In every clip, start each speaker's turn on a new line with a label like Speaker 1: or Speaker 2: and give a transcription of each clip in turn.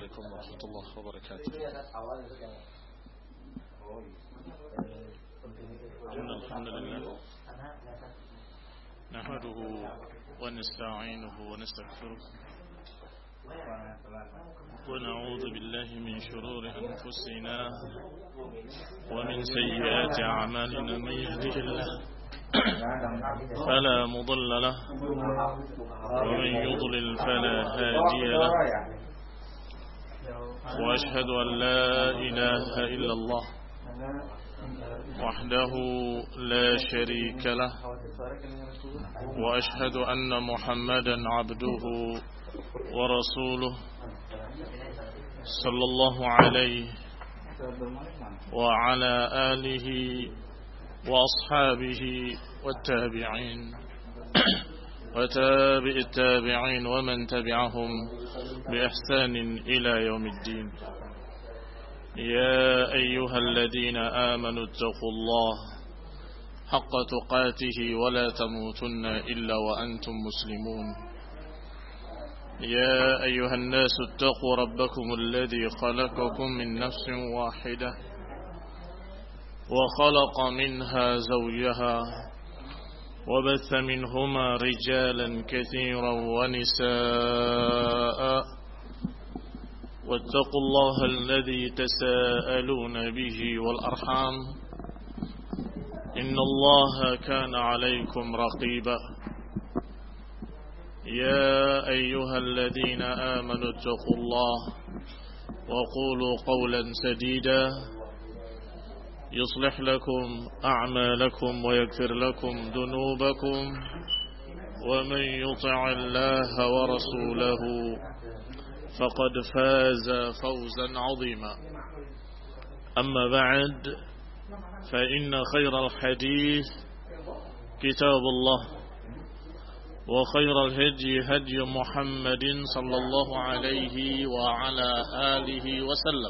Speaker 1: عليكم ورحمة الله وبركاته. إن الحمد لله نحمده ونستعينه ونستغفره ونعوذ بالله من شرور أنفسنا ومن سيئات أعمالنا. من يهده الله فلا مضل له ومن يضلل فلا هادي له، وأشهد أن لا إله إلا الله وحده لا شريك له، وأشهد أن محمدا عبده ورسوله صلى الله عليه وعلى آله وأصحابه والتابعين وتابع التابعين ومن تبعهم بإحسان إلى يوم الدين. يا أيها الذين آمنوا اتقوا الله حق تقاته ولا تموتن إلا وأنتم مسلمون. يا أيها الناس اتقوا ربكم الذي خلقكم من نفس واحدة وخلق منها زوجها وبث منهما رجالا كثيرا ونساء، واتقوا الله الذي تساءلون به والأرحام إن الله كان عليكم رقيبا. يا أيها الذين آمنوا اتقوا الله وقولوا قولا سديدا يصلح لكم أعمالكم ويغفر لكم ذنوبكم، ومن يطع الله ورسوله فقد فاز فوزا عظيما. أما بعد، فإن خير الحديث كتاب الله، وخير الهدي هدي محمد صلى الله عليه وعلى آله وسلم،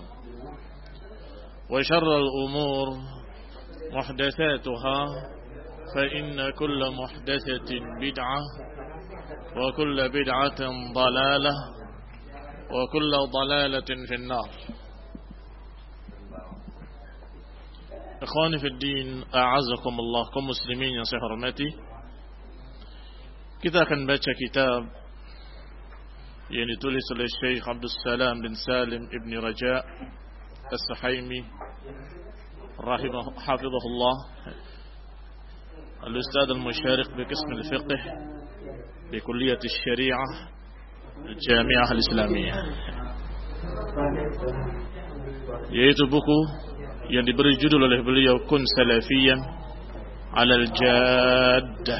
Speaker 1: وشر الأمور محدثاتها، فإن كل محدثة بدعة، وكل بدعة ضلالة، وكل ضلالة في النار. Ikhwani fi din, a'azzakumullah, kaum muslimin yang saya hormati. Kita akan baca kitab yang ditulis oleh Syekh Abdul Salam bin Salim ibn Raja As-Suhaimi hafizahullah, al-Ustadz al-Musyariq bi qism al-Fiqh bi Kulliyat al-Syari'ah Al-Jami'ah Al-Islamiyah, yaitu buku yang diberi judul oleh beliau Kun Salafiyan Alal Jaddah,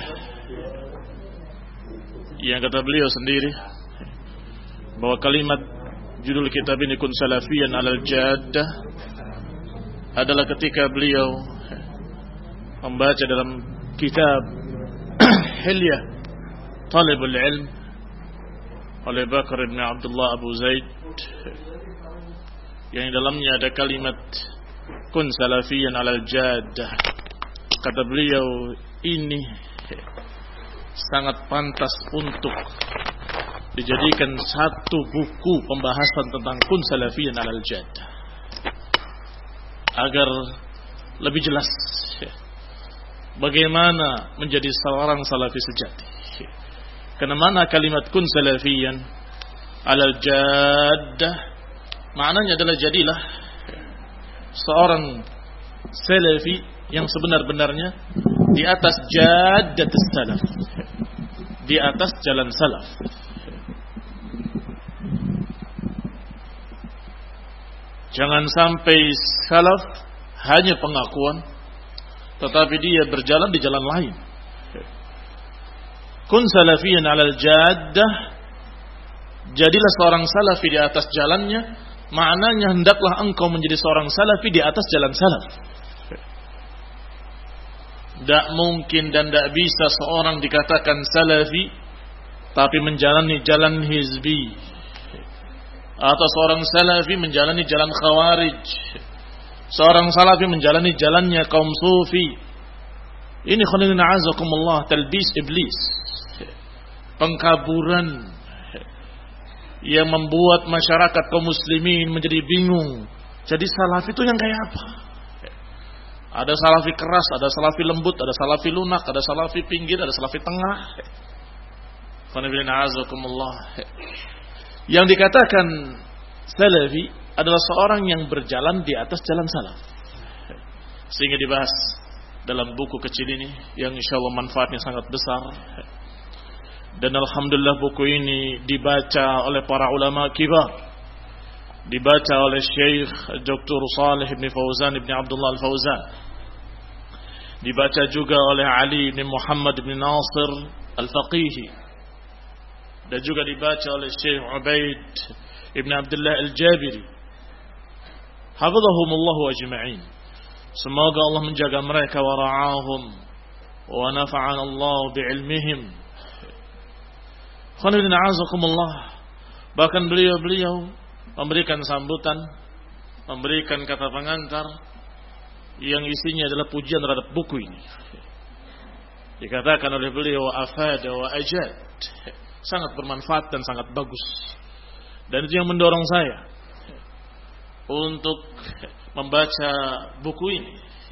Speaker 1: yang kata beliau sendiri bahwa kalimat judul kitab ini Kun Salafiyan Alal Jaddah adalah ketika beliau membaca dalam kitab Hilyah Talibul Ilm oleh Bakar bin Abdullah Abu Zaid, yang dalamnya ada kalimat Kun Salafiyan Alal Jaddah. Kata beliau, ini sangat pantas untuk dijadikan satu buku pembahasan tentang Kun Salafiyan Alal Jaddah, agar lebih jelas bagaimana menjadi seorang salafi sejati. Karena mana kalimat Kun Salafiyan Alal Jaddah maknanya adalah jadilah seorang salafi yang sebenar-benarnya di atas jaddatus salaf, di atas jalan salaf. Jangan sampai salaf hanya pengakuan, tetapi dia berjalan di jalan lain. Kun salafiyan alal jaddah, jadilah seorang salafi di atas jalannya. Maknanya hendaklah engkau menjadi seorang salafi di atas jalan salaf. Tidak mungkin dan tidak bisa seorang dikatakan salafi tapi menjalani jalan hizbi, atau seorang salafi menjalani jalan khawarij, seorang salafi menjalani jalannya kaum sufi. Ini khonilina azakumullah talbis iblis, pengkaburan yang membuat masyarakat kaum muslimin menjadi bingung. Jadi salafi itu yang kayak apa? Ada salafi keras, ada salafi lembut, ada salafi lunak, ada salafi pinggir, ada salafi tengah. Yang dikatakan salafi adalah seorang yang berjalan di atas jalan salaf. Sehingga dibahas dalam buku kecil ini yang insyaallah manfaatnya sangat besar. Dan alhamdulillah buku ini dibaca oleh para ulama kibar. Dibaca oleh Syekh Dr. Shalih bin Fauzan bin Abdullah Al-Fauzan. Dibaca juga oleh Ali bin Muhammad bin Nasir Al-Faqihi. Dan juga dibaca oleh Syekh Ubaid ibn Abdullah Al-Jabiri. Hafizahumullah ajma'in. Semoga Allah menjaga mereka wa ra'ahum wa nafa'ana Allah bi'ilmihim. Khairin a'azakumullah. Bahkan beliau memberikan sambutan, memberikan kata pengantar yang isinya adalah pujian terhadap buku ini. Dikatakan oleh beliau afada wa ajad. Sangat bermanfaat dan sangat bagus. Dan itu yang mendorong saya untuk membaca buku ini.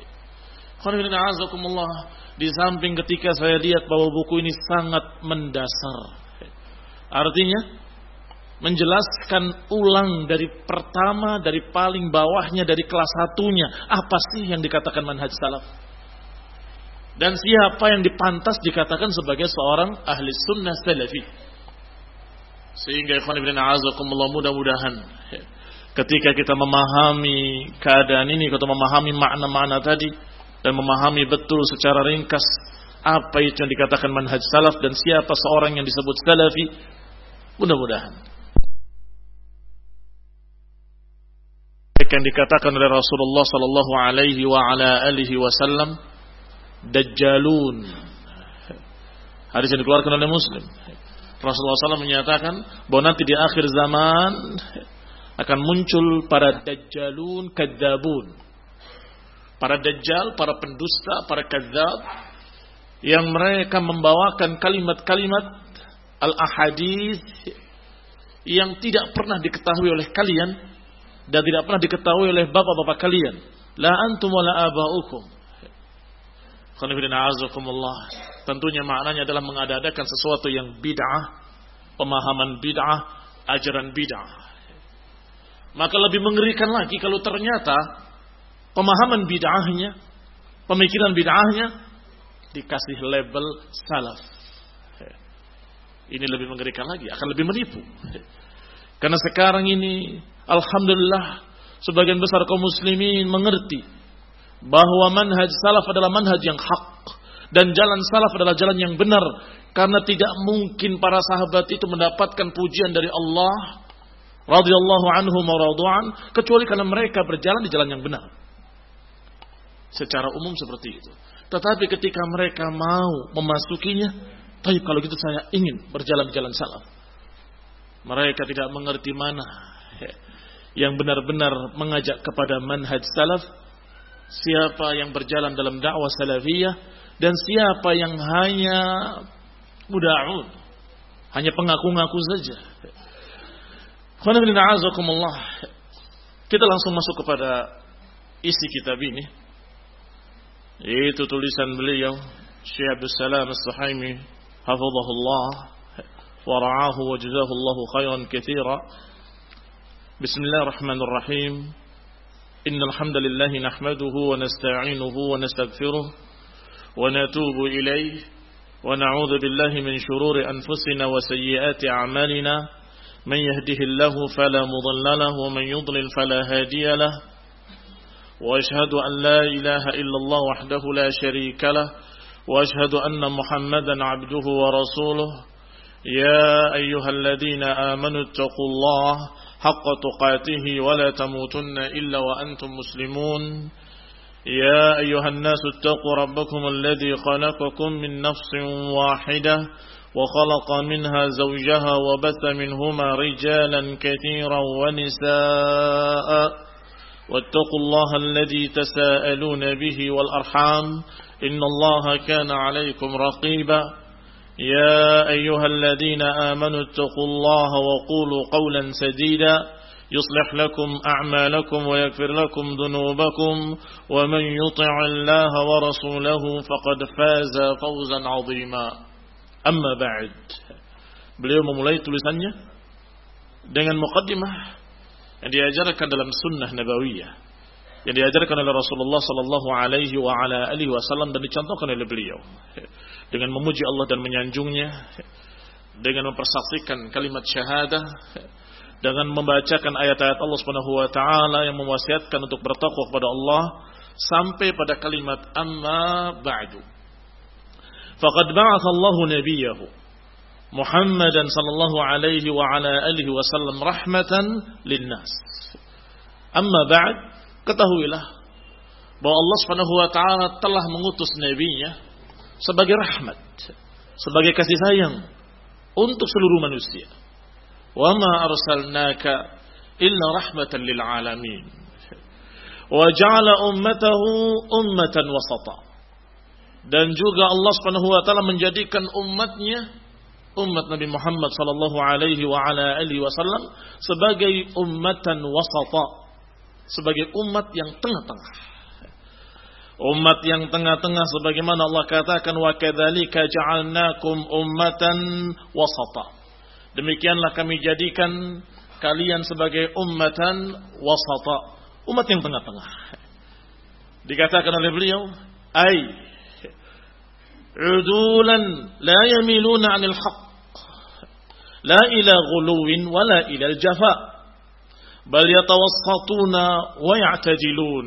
Speaker 1: Di samping ketika saya lihat bahwa buku ini sangat mendasar. Artinya menjelaskan ulang dari pertama, dari paling bawahnya, dari kelas satunya. Apa sih yang dikatakan manhaj salaf? Dan siapa yang dipantas dikatakan sebagai seorang ahli sunnah salafi. Sehingga ikhwan ibn a'azakumullah, mudah-mudahan ketika kita memahami keadaan ini, kita memahami makna-makna tadi, dan memahami betul secara ringkas apa itu yang dikatakan manhaj salaf dan siapa seorang yang disebut salafi, mudah-mudahan yang dikatakan oleh Rasulullah sallallahu alaihi wa ala alihi wasallam dajjalun. Hadis yang dikeluarkan oleh Muslim. Rasulullah SAW menyatakan bahwa nanti di akhir zaman akan muncul para dajjalun kadzabun. Para dajjal, para pendusta, para kadzab yang mereka membawakan kalimat-kalimat al-ahadits yang tidak pernah diketahui oleh kalian dan tidak pernah diketahui oleh bapak-bapak kalian. La antum wa la aba'ukum. Tentunya maknanya adalah mengada-adakan sesuatu yang bid'ah, pemahaman bid'ah, ajaran bid'ah. Maka lebih mengerikan lagi kalau ternyata pemahaman bid'ahnya, pemikiran bid'ahnya dikasih label salaf. Ini lebih mengerikan lagi, akan lebih menipu. Karena sekarang ini alhamdulillah sebagian besar kaum muslimin mengerti bahwa manhaj salaf adalah manhaj yang hak dan jalan salaf adalah jalan yang benar, karena tidak mungkin para sahabat itu mendapatkan pujian dari Allah radhiyallahu anhum wa radu'an kecuali karena mereka berjalan di jalan yang benar. Secara umum seperti itu. Tetapi ketika mereka mau memasukinya, tapi kalau gitu saya ingin berjalan di jalan salaf, mereka tidak mengerti mana yang benar-benar mengajak kepada manhaj salaf. Siapa yang berjalan dalam dakwah salafiyah dan siapa yang hanya muda'un, hanya pengaku-ngaku saja. Kita langsung masuk kepada isi kitab ini, yaitu tulisan beliau Syekh Abdul Salam As-Suhaimi hafizahullah wa ra'ahu wa jazahullahu khairan katsira. Bismillahirrahmanirrahim. إن الحمد لله نحمده ونستعينه ونستغفره ونتوب إليه ونعوذ بالله من شرور أنفسنا وسيئات أعمالنا من يهده الله فلا مضل له ومن يضلل فلا هادي له وأشهد أن لا إله إلا الله وحده لا شريك له وأشهد أن محمدا عبده ورسوله يا أيها الذين آمنوا اتقوا الله حق تقاته ولا تموتن إلا وأنتم مسلمون يا أيها الناس اتقوا ربكم الذي خلقكم من نفس واحدة وخلق منها زوجها وبث منهما رجالا كثيرا ونساء واتقوا الله الذي تساءلون به والأرحام إن الله كان عليكم رقيبا يا أيها الذين آمنوا اتقوا الله وقولوا قولا سديدا يصلح لكم أعمالكم ويغفر لكم ذنوبكم ومن يطع الله ورسوله فقد فاز فوزا عظيما. أما بعد. Beliau memulai tulisannya dengan muqaddimah yang diajarkan dalam sunnah nabawiyah, yang diajarkan oleh Rasulullah sallallahu alaihi wa ala alihi wasallam dan dicontohkan oleh beliau, dengan memuji Allah dan menyanjungnya, dengan mempersaksikan kalimat syahadah, dengan membacakan ayat-ayat Allah Subhanahu wa taala yang mewasiatkan untuk bertakwa kepada Allah sampai pada kalimat amma ba'du. Faqad ba'atha Allahu nabiyahu Muhammadan sallallahu alaihi wa ala alihi wasallam rahmatan linnas. Amma ba'd, ketahuilah bahwa Allah Subhanahu wa taala telah mengutus nabinya sebagai rahmat, sebagai kasih sayang untuk seluruh manusia. Wa ma arsalnaka illa rahmatan lil alamin. Wa ja'ala ummatahu ummatan wasata. Dan juga Allah Subhanahu wa taala menjadikan umatnya, umat Nabi Muhammad sallallahu alaihi wa ala alihi wasallam sebagai ummatan wasata, sebagai umat yang tengah-tengah. Umat yang tengah-tengah sebagaimana Allah katakan wa kadzalika ja'alnakum ummatan wasata. Demikianlah kami jadikan kalian sebagai ummatan wasata, umat yang tengah-tengah. Dikatakan oleh beliau, ai udulan la yamiluna 'anil haqq la ila ghuluwin wala ila al-jafa bal yatawassatuna wa ya'tadilun.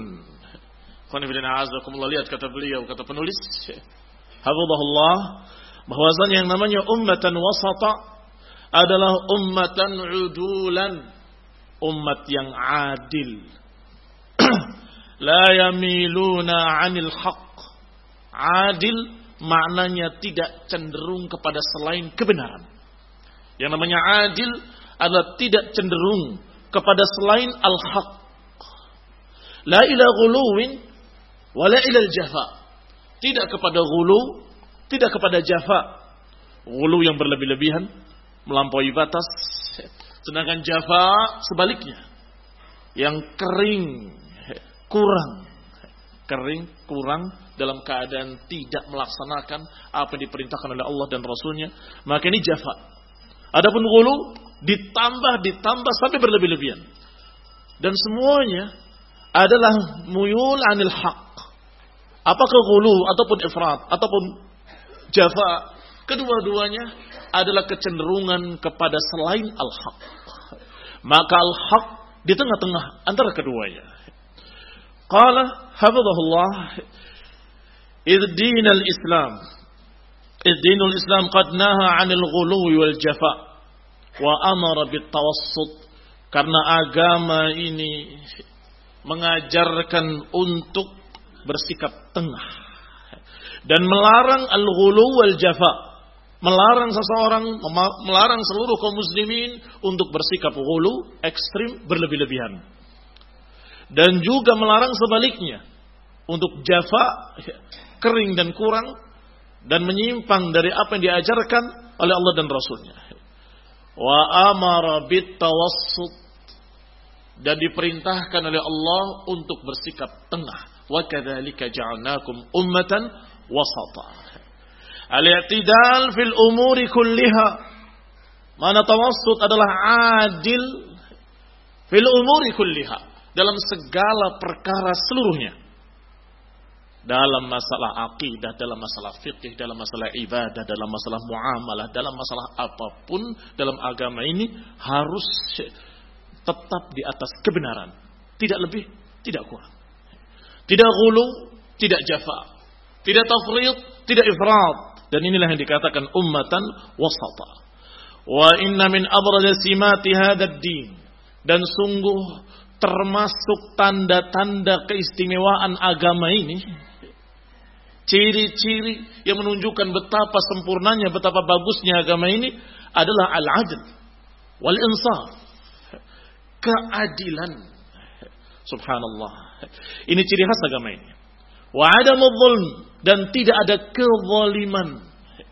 Speaker 1: Lihat kata beliau, kata penulis hafizahullah, bahwasanya yang namanya ummatan wasata adalah ummatan udulan, umat yang adil. La yamiluna 'anil haqq. Adil maknanya tidak cenderung kepada selain kebenaran. Yang namanya adil adalah tidak cenderung kepada selain al-haq. La ila ghuluwin wala ila al-jafa. Tidak kepada ghulu, tidak kepada jafa. Ghulu yang berlebih-lebihan, melampaui batas. Sedangkan jafa sebaliknya, yang kering, kurang. Kering, kurang, dalam keadaan tidak melaksanakan apa yang diperintahkan oleh Allah dan Rasulnya, maka ini jafa. Adapun ghulu ditambah sampai berlebih-lebihan. Dan semuanya adalah muyul anil haq. Apakah ghulu ataupun ifrat ataupun jafa, kedua-duanya adalah kecenderungan kepada selain al-haq. Maka al-haq di tengah-tengah antara keduanya. Qala hafizahullah, Dinul Islam qad naha 'anil ghuluwi wal jafa wa amara bit tawassut. Karena agama ini mengajarkan untuk bersikap tengah dan melarang al-ghulu wal jafa, melarang seseorang, melarang seluruh kaum muslimin untuk bersikap ghulu, ekstrim, berlebih-lebihan. Dan juga melarang sebaliknya untuk jafa, kering dan kurang, dan menyimpang dari apa yang diajarkan oleh Allah dan Rasulnya. Wa amara bit tawassut, dan diperintahkan oleh Allah untuk bersikap tengah. Wa kadzalika ja'alnakum ummatan wasata. Al-i'tidal fil umuri kulliha. Mana tawassut adalah adil fil umuri kulliha, dalam segala perkara seluruhnya. Dalam masalah akidah, dalam masalah fikih, dalam masalah ibadah, dalam masalah muamalah, dalam masalah apapun dalam agama ini harus tetap di atas kebenaran. Tidak lebih, tidak kurang. Tidak ghulu, tidak jafa. Tidak tafrid, tidak ifrat. Dan inilah yang dikatakan ummatan wasata. Wa inna min abrad simati hadzal din. Dan sungguh termasuk tanda-tanda keistimewaan agama ini, ciri-ciri yang menunjukkan betapa sempurnanya, betapa bagusnya agama ini adalah al-adl wal insaf, keadilan. Subhanallah. Ini ciri khas agama ini. Wa adamul zulm, dan tidak ada kezaliman.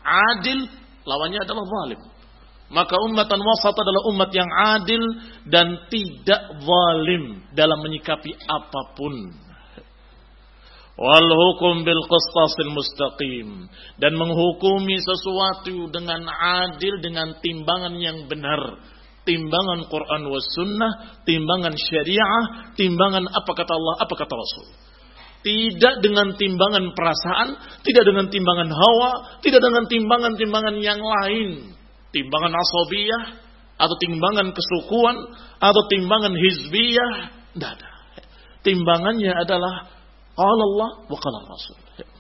Speaker 1: adil, lawannya adalah zalim. Maka ummatan wasat adalah umat yang adil dan tidak zalim dalam menyikapi apapun. Wal hukum bil qistasil mustaqim, dan menghukumi sesuatu dengan adil dengan timbangan yang benar. Timbangan Quran was sunnah, timbangan syariah, timbangan apa kata Allah, apa kata Rasul. Tidak dengan timbangan perasaan, tidak dengan timbangan hawa, tidak dengan timbangan-timbangan yang lain. Timbangan asabiyah, atau timbangan kesukuan, atau timbangan hizbiyah. Tidak ada. Timbangannya adalah qala Allah wa qala Rasul.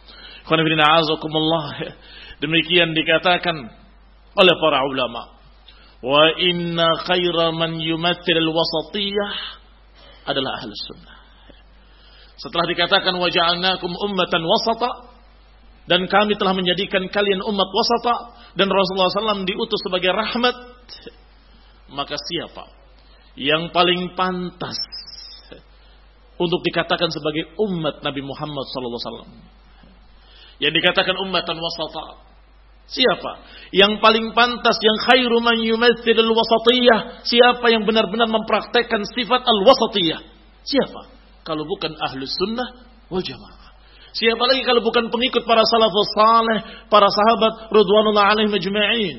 Speaker 1: Demikian dikatakan oleh para ulama. Wa inna khaira man yumathil al-wasatiyah adalah ahlus sunnah. Setelah dikatakan wa ja'alnakum ummatan wasata, dan kami telah menjadikan kalian umat wasata, dan Rasulullah SAW diutus sebagai rahmat, maka siapa yang paling pantas untuk dikatakan sebagai umat Nabi Muhammad SAW? Yang dikatakan ummatan wasata, siapa yang paling pantas, yang khairu man yumathil al-wasatiyah? Siapa yang benar-benar mempraktekkan sifat al-wasatiyah? Siapa kalau bukan ahlus sunnah wal jamaah? Siapa lagi kalau bukan pengikut para salafus saleh, para sahabat radhiyallahu alaihim ajma'in?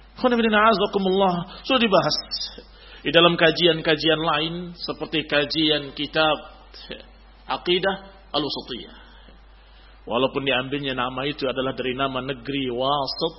Speaker 1: Sudah dibahas di dalam kajian-kajian lain seperti kajian kitab Aqidah Al-Wasatiyah. Walaupun diambilnya nama itu adalah dari nama negeri Wasit,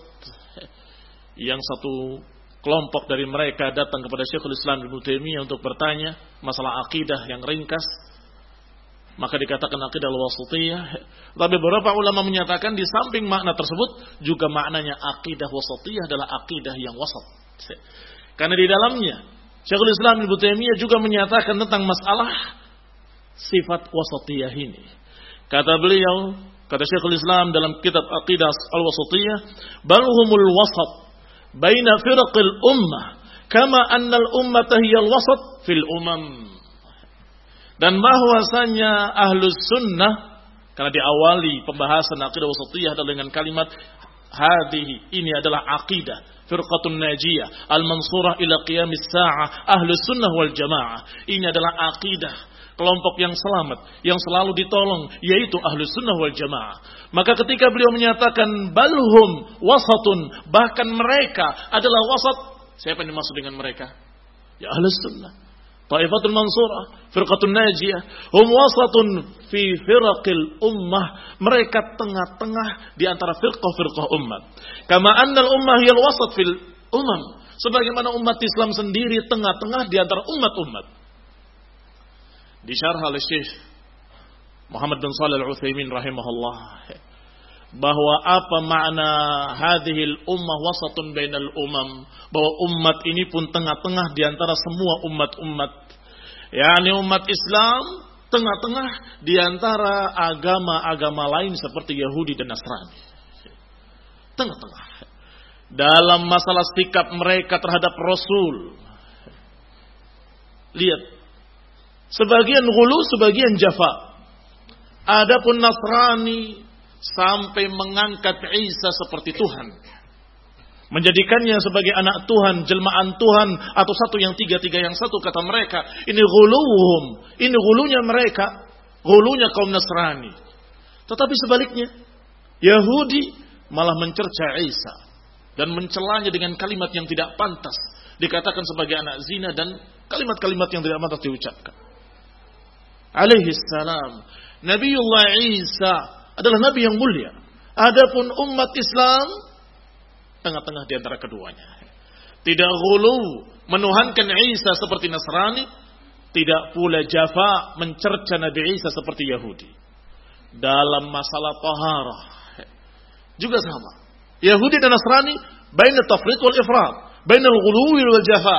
Speaker 1: yang satu kelompok dari mereka datang kepada Syekhul Islam Ibnu Taimiyah untuk bertanya masalah akidah yang ringkas, maka dikatakan aqidah al-wasatiyah. Tapi beberapa ulama menyatakan di samping makna tersebut juga maknanya aqidah wasatiyah adalah aqidah yang wasat. Karena di dalamnya Syekhul Islam Ibnu Taimiyah juga menyatakan tentang masalah sifat wasatiyah ini. Kata beliau, kata Syekhul Islam dalam kitab Aqidah al-Wasatiyah, bal humul wasat baina firqil ummah kama anna al-ummata hiya al-wasat fil umam. Dan bahwasanya ahlus sunnah, karena diawali pembahasan aqidah wasatiyah adalah dengan kalimat hadhihi, ini adalah aqidah firqatun najiyah al-mansurah ila qiyamis sa'ah ahlus sunnah wal jamaah. Ini adalah aqidah kelompok yang selamat, yang selalu ditolong, yaitu ahlus sunnah wal jamaah. Maka ketika beliau menyatakan balhum wasatun, bahkan mereka adalah wasat, siapa yang dimaksud dengan mereka? Ya ahlus sunnah, Taifatul Mansurah, Firqatun Najiyah, hum wasatun fi firaqil ummah. Mereka tengah-tengah di antara firqah-firqah umat. Kama annal ummah hiyal wasat fil umam. Sebagaimana umat Islam sendiri tengah-tengah di antara umat-umat. Disyarah oleh Syekh Muhammad bin Shalih Al-Utsaimin rahimahullah, bahwa apa makna hadhil ummah wasatun bainal umam, bahwa umat ini pun tengah-tengah di antara semua umat-umat. yakni umat Islam tengah-tengah di antara agama-agama lain seperti Yahudi dan Nasrani. Tengah-tengah dalam masalah sikap mereka terhadap Rasul. Lihat, sebagian ghulu, sebagian jafa. Adapun Nasrani sampai mengangkat Isa seperti Tuhan, menjadikannya sebagai anak Tuhan, jelmaan Tuhan, atau satu yang tiga yang satu, kata mereka. Ini ghuluhum, ini ghulunya mereka, ghulunya kaum Nasrani. Tetapi sebaliknya, Yahudi malah mencerca Isa dan mencelanya dengan kalimat yang tidak pantas, dikatakan sebagai anak zina dan kalimat-kalimat yang tidak pantas diucapkan. Alaihi salam, Nabiullah Isa adalah nabi yang mulia. Adapun umat Islam tengah-tengah di antara keduanya. Tidak ghulu menuhankan Isa seperti Nasrani, tidak pula jafa mencerca Nabi Isa seperti Yahudi. Dalam masalah taharah juga sama. Yahudi dan Nasrani baina tafrid wal ifrat, baina al-ghuluwi wal jafa.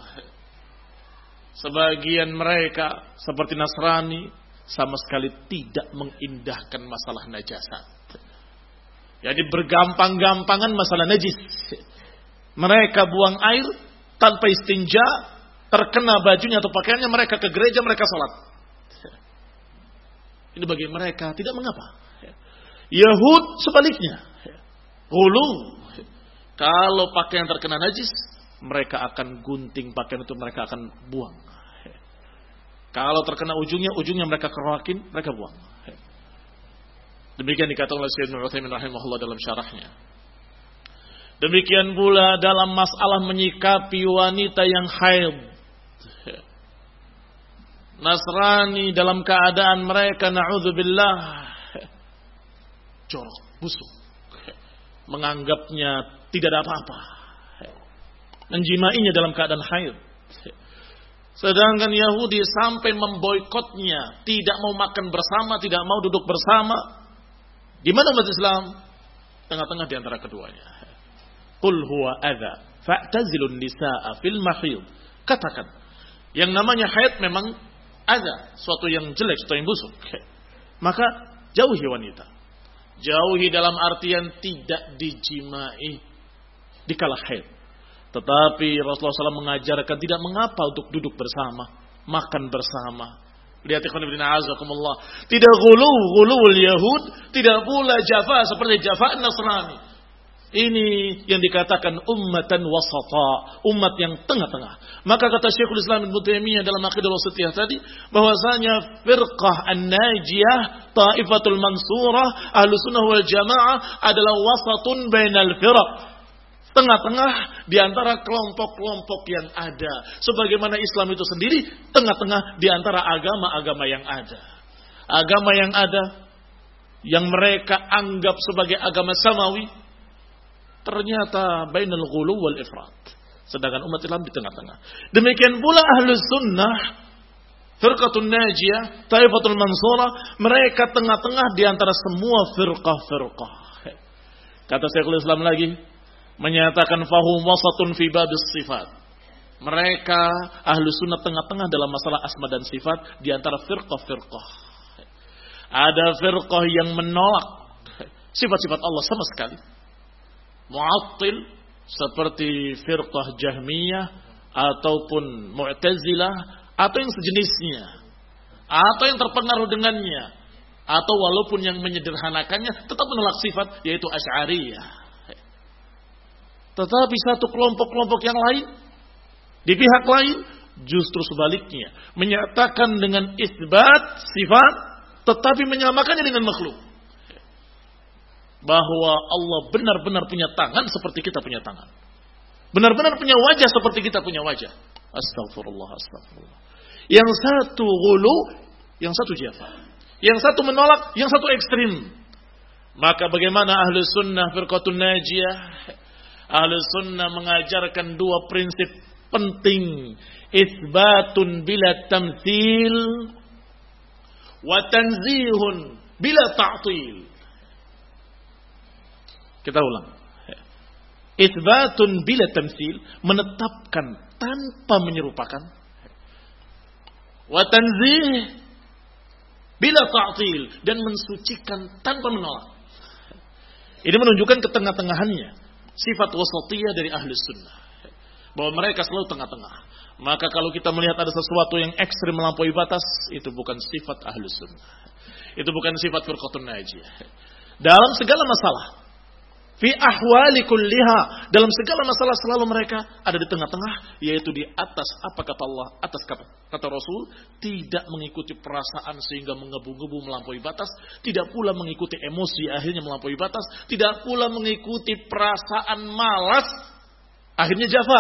Speaker 1: Sebagian mereka seperti Nasrani sama sekali tidak mengindahkan masalah najasat. Jadi bergampang-gampangan masalah najis. Mereka buang air tanpa istinja, terkena bajunya atau pakaiannya, mereka ke gereja, mereka salat. Ini bagi mereka tidak mengapa. Yahud sebaliknya, ghulu, Kalau pakaian terkena najis, mereka akan gunting pakaian itu, mereka akan buang. Kalau terkena ujungnya mereka keroakin, mereka buang. Demikian dikatakan oleh Syekh Ibnu Utsaimin rahimahullah dalam syarahnya. Demikian pula dalam masalah menyikapi wanita yang haid. Nasrani dalam keadaan mereka na'udzubillah jorok, busuk, menganggapnya tidak ada apa-apa, menjimainya dalam keadaan haid. Sedangkan Yahudi sampai memboikotnya, tidak mau makan bersama, tidak mau duduk bersama. Di mana umat Islam? Tengah-tengah di antara keduanya. Qul huwa adza fa'tazilun nisaa fil mahid. Katakan, yang namanya haid memang adza, suatu yang jelek, suatu yang busuk. Maka jauhi wanita. Jauhi dalam artian tidak dijimai dikala haid. Tetapi Rasulullah SAW mengajarkan tidak mengapa untuk duduk bersama, makan bersama. Lihat ikhwan fillah azakumullah. Tidak ghuluwul Yahud, tidak pula jafa seperti jafa Nasrani. Ini yang dikatakan ummatan wasata, umat yang tengah-tengah. Maka kata Syekhul Islam Ibnu Taimiyah dalam Aqidah Wasithiyah tadi, bahwasanya firqah an-najiyah, taifatul mansurah, Ahlussunnah wal Jamaah adalah wasatun bainal firaq. Tengah-tengah di antara kelompok-kelompok yang ada. Sebagaimana Islam itu sendiri tengah-tengah di antara agama-agama yang ada. Agama yang ada yang mereka anggap sebagai agama samawi, ternyata bainal ghulu wal ifrat. Sedangkan umat Islam di tengah-tengah. Demikian pula Ahlus Sunnah, firqatun najiyah, taifatul mansurah, mereka tengah-tengah di antara semua firqah-firqah. Kata Syekhul Islam lagi, menyatakan fahum wasatun fi babis sifat. Mereka Ahlus Sunnah tengah-tengah dalam masalah asma dan sifat di antara firqah-firqah. Ada firqah yang menolak sifat-sifat Allah sama sekali, mu'attil, seperti firqah Jahmiyah ataupun Mu'tazilah atau yang sejenisnya, atau yang terpengaruh dengannya, atau walaupun yang menyederhanakannya tetap menolak sifat, yaitu Asy'ariyah. Tetapi satu kelompok-kelompok yang lain, di pihak lain, justru sebaliknya, menyatakan dengan isbat sifat, tetapi menyamakannya dengan makhluk. Bahwa Allah benar-benar punya tangan seperti kita punya tangan. Benar-benar punya wajah seperti kita punya wajah. Astagfirullah, astagfirullah. Yang satu ghulu, yang satu jafa. Yang satu menolak, yang satu ekstrim. Maka bagaimana Ahlus Sunnah firqatun najiyah? Ahlus Sunnah mengajarkan dua prinsip penting. Itsbatun bila tamtsil wa tanzihun bila ta'til. Kita ulang. Itsbatun bila tamtsil, menetapkan tanpa menyerupakan. Wa tanzih bila ta'til, dan mensucikan tanpa menolak. Ini menunjukkan ketengah-tengahannya. Sifat wasatiyah dari Ahlus Sunnah, bahwa mereka selalu tengah-tengah. Maka kalau kita melihat ada sesuatu yang ekstrim melampaui batas, itu bukan sifat Ahlus Sunnah, itu bukan sifat firqatun najiyah. Dalam segala masalah, fi ahwali kulliha, dalam segala masalah selalu mereka ada di tengah-tengah, yaitu di atas apa kata Allah, atas kata Rasul, tidak mengikuti perasaan sehingga menggebu-gebu melampaui batas, tidak pula mengikuti emosi akhirnya melampaui batas, tidak pula mengikuti perasaan malas akhirnya jafa.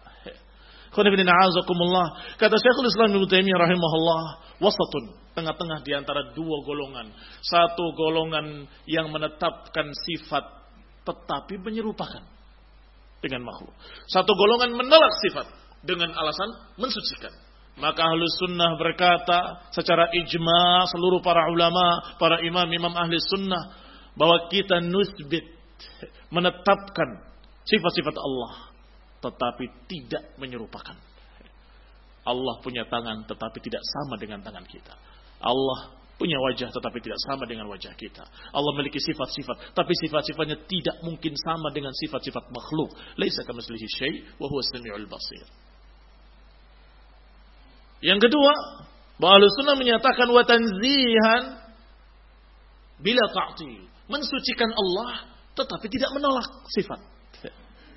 Speaker 1: Kata Syekhul Islam Ibnu Taimiyah rahimahullah, wasatun, tengah-tengah di antara dua golongan. Satu golongan yang menetapkan sifat tetapi menyerupakan dengan makhluk. Satu golongan menolak sifat dengan alasan mensucikan. Maka Ahlus Sunnah berkata secara ijma' seluruh para ulama, para imam-imam Ahli Sunnah, bahwa kita nusbit, menetapkan sifat-sifat Allah tetapi tidak menyerupakan. Allah punya tangan tetapi tidak sama dengan tangan kita. Allah punya wajah tetapi tidak sama dengan wajah kita. Allah memiliki sifat-sifat, tapi sifat-sifatnya tidak mungkin sama dengan sifat-sifat makhluk. Laisa kamitslihi syai' wa huwas samiul basir. Yang kedua, bahwa Ahlus Sunnah menyatakan wa tanzihan bila ta'til, mensucikan Allah tetapi tidak menolak sifat.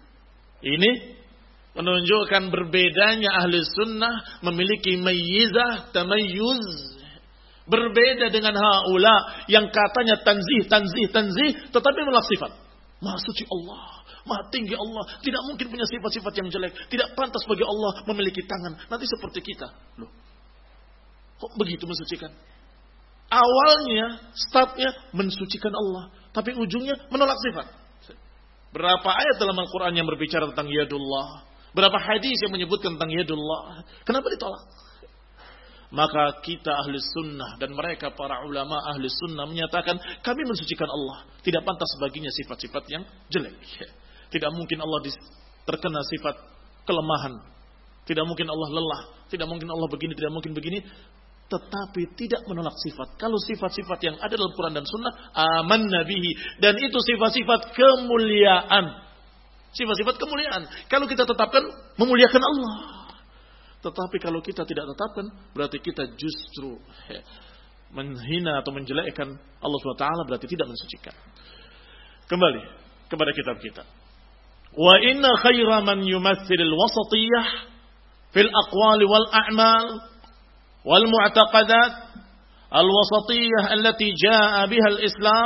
Speaker 1: Ini menunjukkan berbedanya ahli sunnah memiliki mayyizah, tamayyuz. Berbeda dengan haula yang katanya tanzih, tetapi menolak sifat. Maha suci Allah, maha tinggi Allah, tidak mungkin punya sifat-sifat yang jelek. Tidak pantas bagi Allah memiliki tangan. Nanti seperti kita. Loh, kok begitu mensucikan? Awalnya, startnya mensucikan Allah, tapi ujungnya menolak sifat. Berapa ayat dalam Al-Quran yang berbicara tentang yadullah? Berapa hadis yang menyebutkan tentang yadullah? Kenapa ditolak? Maka kita ahli sunnah dan mereka para ulama ahli sunnah menyatakan kami mensucikan Allah. Tidak pantas baginya sifat-sifat yang jelek. Tidak mungkin Allah terkena sifat kelemahan. Tidak mungkin Allah lelah. Tidak mungkin Allah begini, tidak mungkin begini. Tetapi tidak menolak sifat. Kalau sifat-sifat yang ada dalam Quran dan sunnah, amanna bihi. Dan itu sifat-sifat kemuliaan. Sifat-sifat kemuliaan. Kalau kita tetapkan, memuliakan Allah. Tetapi kalau kita tidak tetapkan, berarti kita justru menghina atau menjelekkan Allah SWT, berarti tidak mensucikan. Kembali kepada kitab kita. Wa inna khaira man yumathilil wasatiyah fil aqwali wal a'mal wal mu'taqadat al wasatiyah allati jaa biha al Islam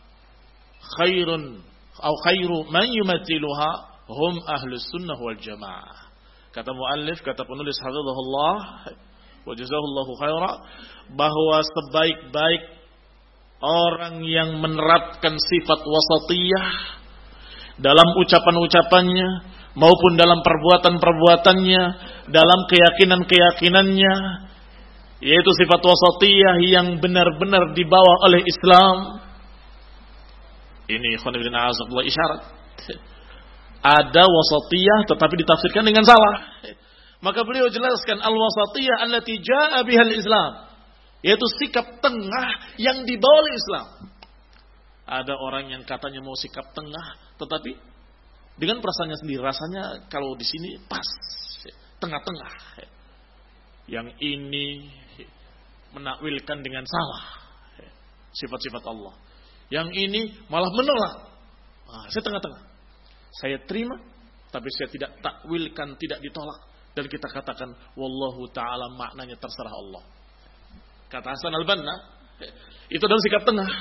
Speaker 1: khairu man yumathiluha hum ahlus sunnah wal jamaah. Kata muallif, kata penulis hafizahullah wa jazahullahu khaira, bahwa sebaik-baik orang yang menerapkan sifat wasatiyah dalam ucapan-ucapannya maupun dalam perbuatan-perbuatannya, dalam keyakinan-keyakinannya, yaitu sifat wasatiyah yang benar-benar dibawa oleh Islam. Ini khonibin a'azakullah isyarat. Ada wasatiyah tetapi ditafsirkan dengan salah. Maka beliau jelaskan al-wasatiyah allati jaa bihal Islam, yaitu sikap tengah yang dibawa oleh Islam. Ada orang yang katanya mau sikap tengah, tetapi dengan perasaannya sendiri, rasanya kalau di sini pas, tengah-tengah. Yang ini menakwilkan dengan salah sifat-sifat Allah. Yang ini malah menolak. Saya tengah-tengah. Saya terima, tapi saya tidak takwilkan, tidak ditolak. Dan kita katakan, wallahu ta'ala maknanya terserah Allah. Kata Hasan al-Banna, itu adalah sikap tengah.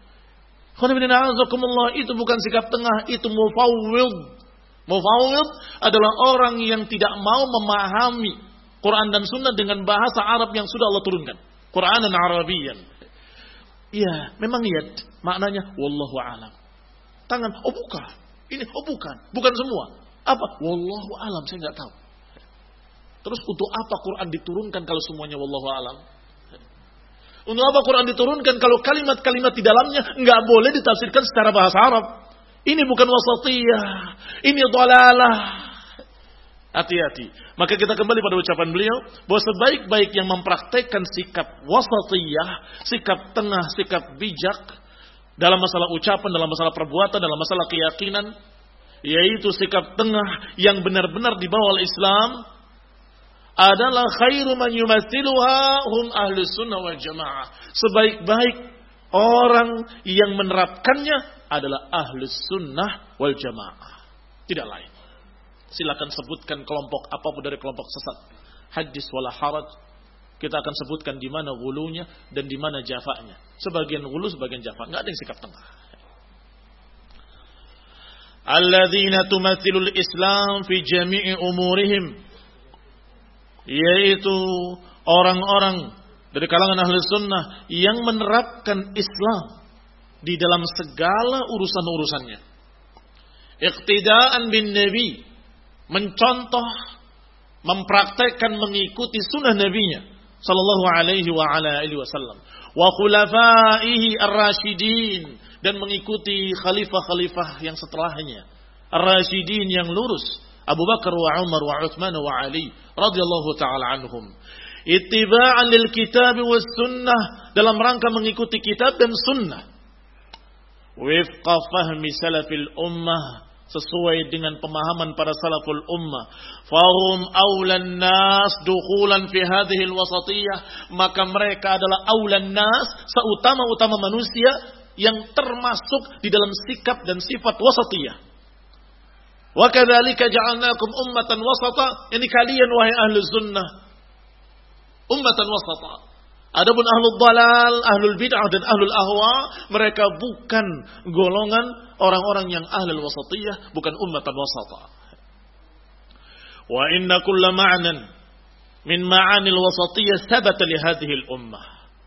Speaker 1: Itu bukan sikap tengah, itu mufawwid. Mufawwid adalah orang yang tidak mau memahami Quran dan Sunnah dengan bahasa Arab yang sudah Allah turunkan. Quran dan Arabian. Ya, memang yad, maknanya wallahu a'lam. Tangan, oh bukan. Ini, oh bukan semua. Apa? Wallahu alam, saya nggak tahu. Terus untuk apa Quran diturunkan kalau semuanya wallahu alam? Untuk apa Quran diturunkan kalau kalimat-kalimat di dalamnya nggak boleh ditafsirkan secara bahasa Arab? Ini bukan wasatiyah, ini dhalalah. Hati-hati. Maka kita kembali pada ucapan beliau bahwa sebaik-baik yang mempraktekkan sikap wasatiyah, sikap tengah, sikap bijak dalam masalah ucapan, dalam masalah perbuatan, dalam masalah keyakinan, yaitu sikap tengah yang benar-benar dibawa oleh Islam, adalah khairu man yumathiluha hum ahlus sunnah wal jamaah. Sebaik-baik orang yang menerapkannya adalah ahlus sunnah wal jamaah. Tidak lain. Silakan sebutkan kelompok apapun dari kelompok sesat. Hadis wala haraj. Kita akan sebutkan di mana gulunya dan di mana jafanya. Sebagian gulu, sebagian jafa. Enggak ada yang sikap tengah. Alladzina tumathilul Islam fi jami'i umurihim. Yaitu orang-orang dari kalangan ahli sunnah yang menerapkan Islam di dalam segala urusan-urusannya. Iqtidaan bin Nabi. Mencontoh, mempraktekkan, mengikuti sunnah Nabinya sallallahu alaihi wa ala alihi wasallam, wa khulafaihi ar-rasyidin, dan mengikuti khalifah-khalifah yang setelahnya, ar-rasyidin yang lurus, Abu Bakar wa Umar wa Uthman wa Ali radhiyallahu taala anhum, ittiba'an lil kitab was sunnah, dalam rangka mengikuti kitab dan sunnah, wifqa fahmi salafil ummah, sesuai dengan pemahaman para salaful ummah. Fahum awlan nas dukhulan fi hadhihi alwasatiyah, maka mereka adalah awlan nas, seutama-utama manusia yang termasuk di dalam sikap dan sifat wasatiyah. Wa kadzalika ja'alnakum ummatan wasata, ini kalian wahai ahlus sunnah ummatan wasata. Adapun ahlul dhalal, ahlul bid'ah dan ahlul ahwa, mereka bukan golongan orang-orang yang ahlul wasatiyah, bukan ummatan wasata. Wa inna kulla ma'nan min ma'anil wasatiyah thabata li hadhihi al-ummah.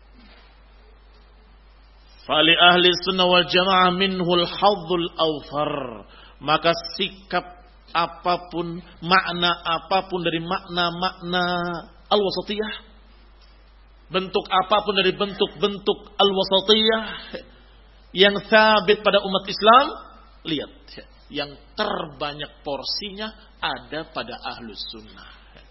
Speaker 1: Fali ahli sunnah wal jamaah minhul hadzul awfar. Maka sikap apapun, makna apapun dari makna-makna al-wasatiyah, bentuk apapun dari bentuk-bentuk al-wasatiyah yang sabit pada umat Islam, lihat, yang terbanyak porsinya ada pada ahlus sunnah.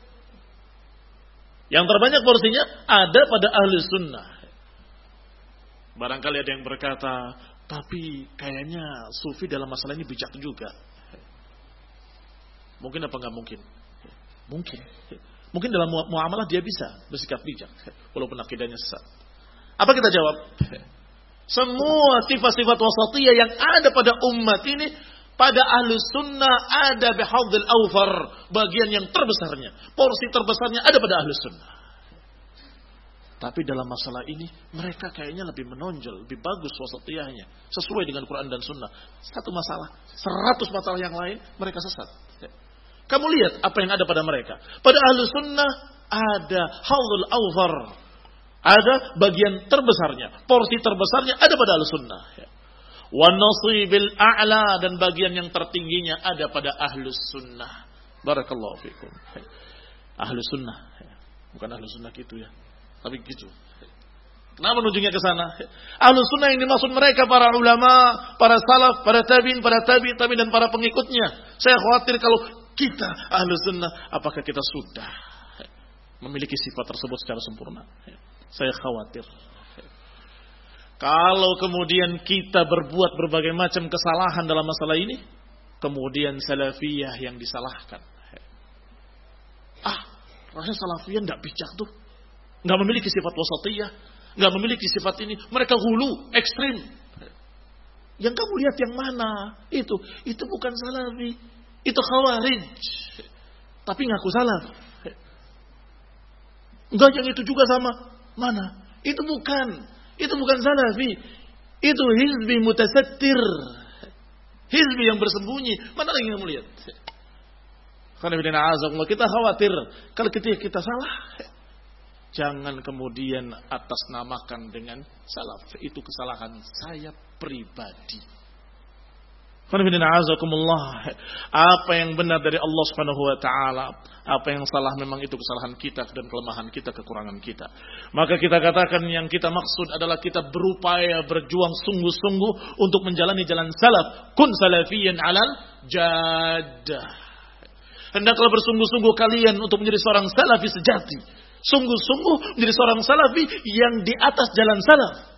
Speaker 1: Yang terbanyak porsinya ada pada ahlus sunnah. Barangkali ada yang berkata, tapi kayaknya sufi dalam masalah ini bijak juga. Mungkin apa enggak mungkin? Mungkin. Mungkin dalam muamalah dia bisa bersikap bijak, walaupun akidahnya sesat. Apa kita jawab? Semua sifat-sifat wasatiyah yang ada pada umat ini, pada ahlus sunnah ada bihadzil awfar, bagian yang terbesarnya, porsi terbesarnya ada pada ahlus sunnah. Tapi dalam masalah ini mereka kayaknya lebih menonjol, lebih bagus wasatiyahnya, sesuai dengan Quran dan Sunnah. Satu masalah, 100 masalah yang lain mereka sesat. Kamu lihat apa yang ada pada mereka. Pada ahlu sunnah ada hadzul awfar, ada bagian terbesarnya, porsi terbesarnya ada pada ahlu sunnah. Wan nasibil a'la, dan bagian yang tertingginya ada pada ahlu sunnah. Barakallahu fikum. Ahlu sunnah, bukan ahlu sunnah gitu ya. Tapi gitu. Kenapa menunjuknya ke sana? Ahlus sunnah yang dimaksud mereka para ulama, para salaf, para tabi'in, dan para pengikutnya. Saya khawatir kalau kita ahlus sunnah, apakah kita sudah memiliki sifat tersebut secara sempurna? Saya khawatir. Kalau kemudian kita berbuat berbagai macam kesalahan dalam masalah ini, kemudian salafiyah yang disalahkan. Rasanya salafiyah tidak bijak tuh. Nggak memiliki sifat wasatiyah, nggak memiliki sifat ini. Mereka hulu, ekstrim. Yang kamu lihat yang mana? Itu bukan salafi, itu khawarij. Tapi ngaku salaf. Enggak, yang itu juga sama. Mana? Itu bukan salafi. Itu hizbi mutasattir. Hizbi yang bersembunyi. Mana lagi kamu lihat? Karena kita khawatir kalau kita salah, jangan kemudian atas namakan dengan salaf. Itu kesalahan saya pribadi. Apa yang benar dari Allah Subhanahu wa taala, apa yang salah memang itu kesalahan kita dan kelemahan kita, kekurangan kita. Maka kita katakan yang kita maksud adalah kita berupaya berjuang sungguh-sungguh untuk menjalani jalan salaf. Kun salafiyan alal jaddah. Hendaklah bersungguh-sungguh kalian untuk menjadi seorang salafi sejati. Sungguh-sungguh menjadi seorang salafi yang di atas jalan salaf.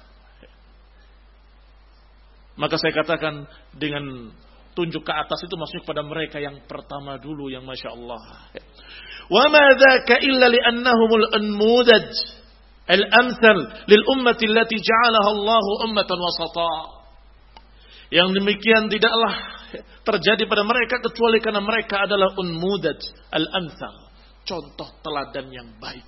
Speaker 1: Maka saya katakan dengan tunjuk ke atas itu maksudnya kepada mereka yang pertama dulu, yang Masya Allah. Wa ma dzaka illa li'annahumul anmudaj al-amthal lil ummati allati ja'alaha Allahu ummatan wasata. Yang demikian tidaklah terjadi pada mereka kecuali karena mereka adalah unmudaj al-amthal, contoh teladan yang baik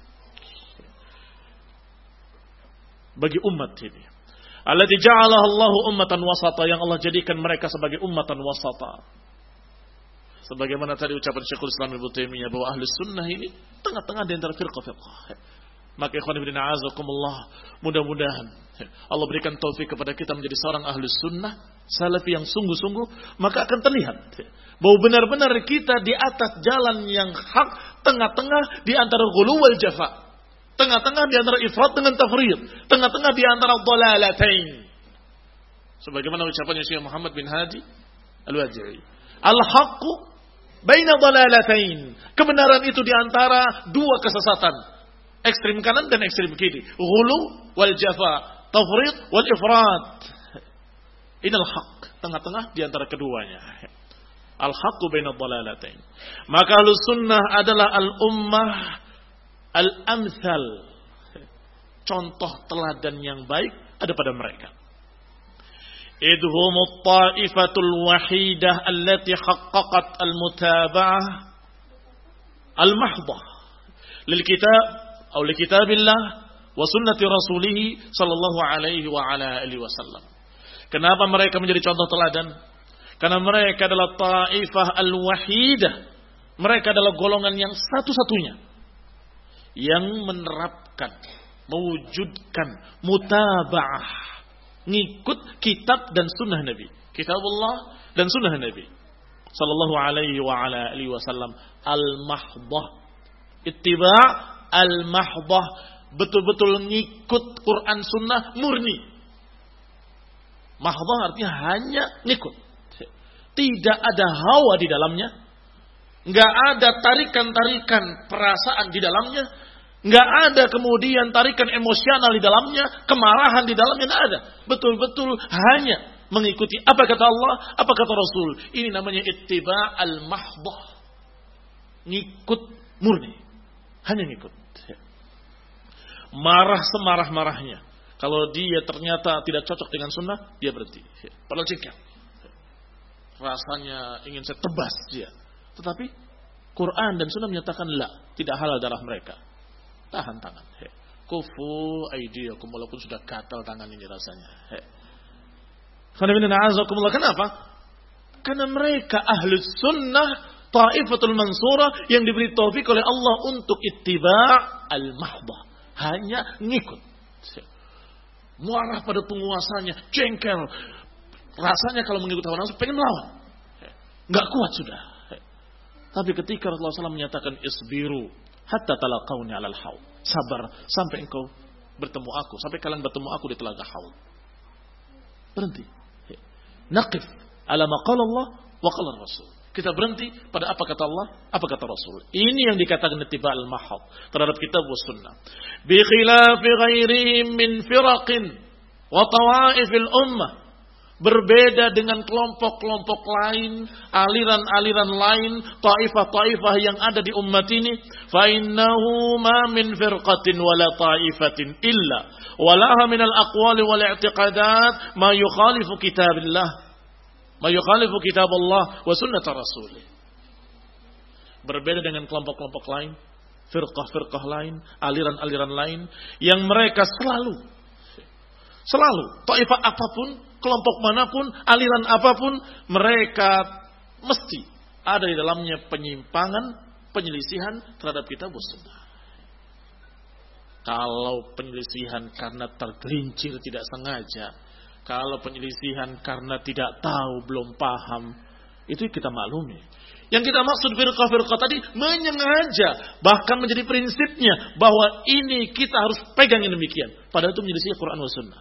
Speaker 1: bagi umat ini. Allati ja'alaha Allahu ummatan wasata, yang Allah jadikan mereka sebagai ummatan wasata. Sebagaimana tadi ucapan Syekhul Islam Ibnu Taimiyah bahwa ahlus sunnah ini tengah-tengah di antara firqah-firqah. Maka ikhwan fillah azakumullah, mudah-mudahan Allah berikan taufik kepada kita menjadi seorang ahlus sunnah salafi yang sungguh-sungguh, maka akan terlihat bahwa benar-benar kita di atas jalan yang hak, tengah-tengah di antara ghulu wal jafa. Tengah-tengah di antara ifrat dengan tafrid, tengah-tengah di antara dhalalatain. Sebagaimana ucapannya Syekh Muhammad bin Hadi Al-Wadi'i, al-haqqu baina dhalalatain. Kebenaran itu di antara dua kesesatan, ekstrem kanan dan ekstrem kiri, ghulu wal jafa, tafrid wal ifrat. Inal haqq, tengah-tengah di antara keduanya. Al-haqqu baina dhalalatain. Maka ahlus sunnah adalah al-ummah al-amthal, contoh teladan yang baik ada pada mereka. idhumut ta'ifatul wahidah allati haqqaqat al-mutaba'ah al-mahdhah lil kitab atau li kitabillah wa sunnati rasulih sallallahu alaihi wa ala alihi wasallam. Kenapa mereka menjadi contoh teladan? Karena mereka adalah ta'ifah al-wahidah. Mereka adalah golongan yang satu-satunya yang menerapkan, mewujudkan mutaba'ah, ngikut kitab dan sunnah Nabi. Kitabullah dan sunnah Nabi sallallahu alaihi wa ala alihi wasallam. Al-mahdhah, ittiba' al-mahdhah, betul-betul ngikut Quran sunnah murni. Mahdhah artinya hanya ngikut, tidak ada hawa di dalamnya, nggak ada tarikan-tarikan perasaan di dalamnya, nggak ada kemudian tarikan emosional di dalamnya, kemarahan di dalamnya, nggak ada. Betul-betul hanya mengikuti apa kata Allah, apa kata Rasul. Ini namanya ittiba' al-mahdhah, ngikut murni, hanya ngikut. Marah semarah-marahnya. Kalau dia ternyata tidak cocok dengan sunnah, dia berhenti. Padahal jengkel. Rasanya ingin saya tebas dia. Tetapi Quran dan sunnah menyatakan la, tidak halal darah mereka. Tahan tangan. Kufu aydiyakum, walaupun sudah gatal tangan ini rasanya. Kenapa? Karena mereka ahlus sunnah, ta'ifatul mansurah, yang diberi taufik oleh Allah untuk ittiba' al-mahdhah, hanya ngikut. Marah pada penguasanya, jengkel. Rasanya kalau mengikuti hawa nafsu pengen melawan. Enggak kuat sudah. Tapi ketika Rasulullah SAW menyatakan isbiru hatta talaqawni 'alal haud. Sabar sampai engkau bertemu aku, sampai kalian bertemu aku di telaga haud. Berhenti. Naqif ala ma qala Allah wa qala Rasul. Kita berhenti pada apa kata Allah, apa kata Rasul. Ini yang dikatakan ittiba' al-mahdhah terhadap kitab wa sunnah. Bi khilafi ghairihim min firaqin wa tawa'ifil ummah. Berbeda dengan kelompok-kelompok lain, aliran-aliran lain, taifah-taifah yang ada di umat ini. Fa innahu ma min firqatin wala taifatin illa walaha min al-aqwali wal i'tiqadat ma yukhalifu kitabillah, ma yukhalifu kitaballah wa sunnat rasulih. Berbeda dengan kelompok-kelompok lain, firqah-firqah lain, aliran-aliran lain yang mereka selalu taifah apapun, kelompok manapun, aliran apapun, mereka mesti ada di dalamnya penyimpangan, penyelisihan terhadap kitab sunnah. Kalau penyelisihan karena tergelincir tidak sengaja, kalau penyelisihan karena tidak tahu, belum paham, itu kita maklumi. Yang kita maksud firqah-firqah tadi menyengaja, bahkan menjadi prinsipnya bahwa ini kita harus pegang yang demikian. Padahal itu menyelisih Quran wa sunnah.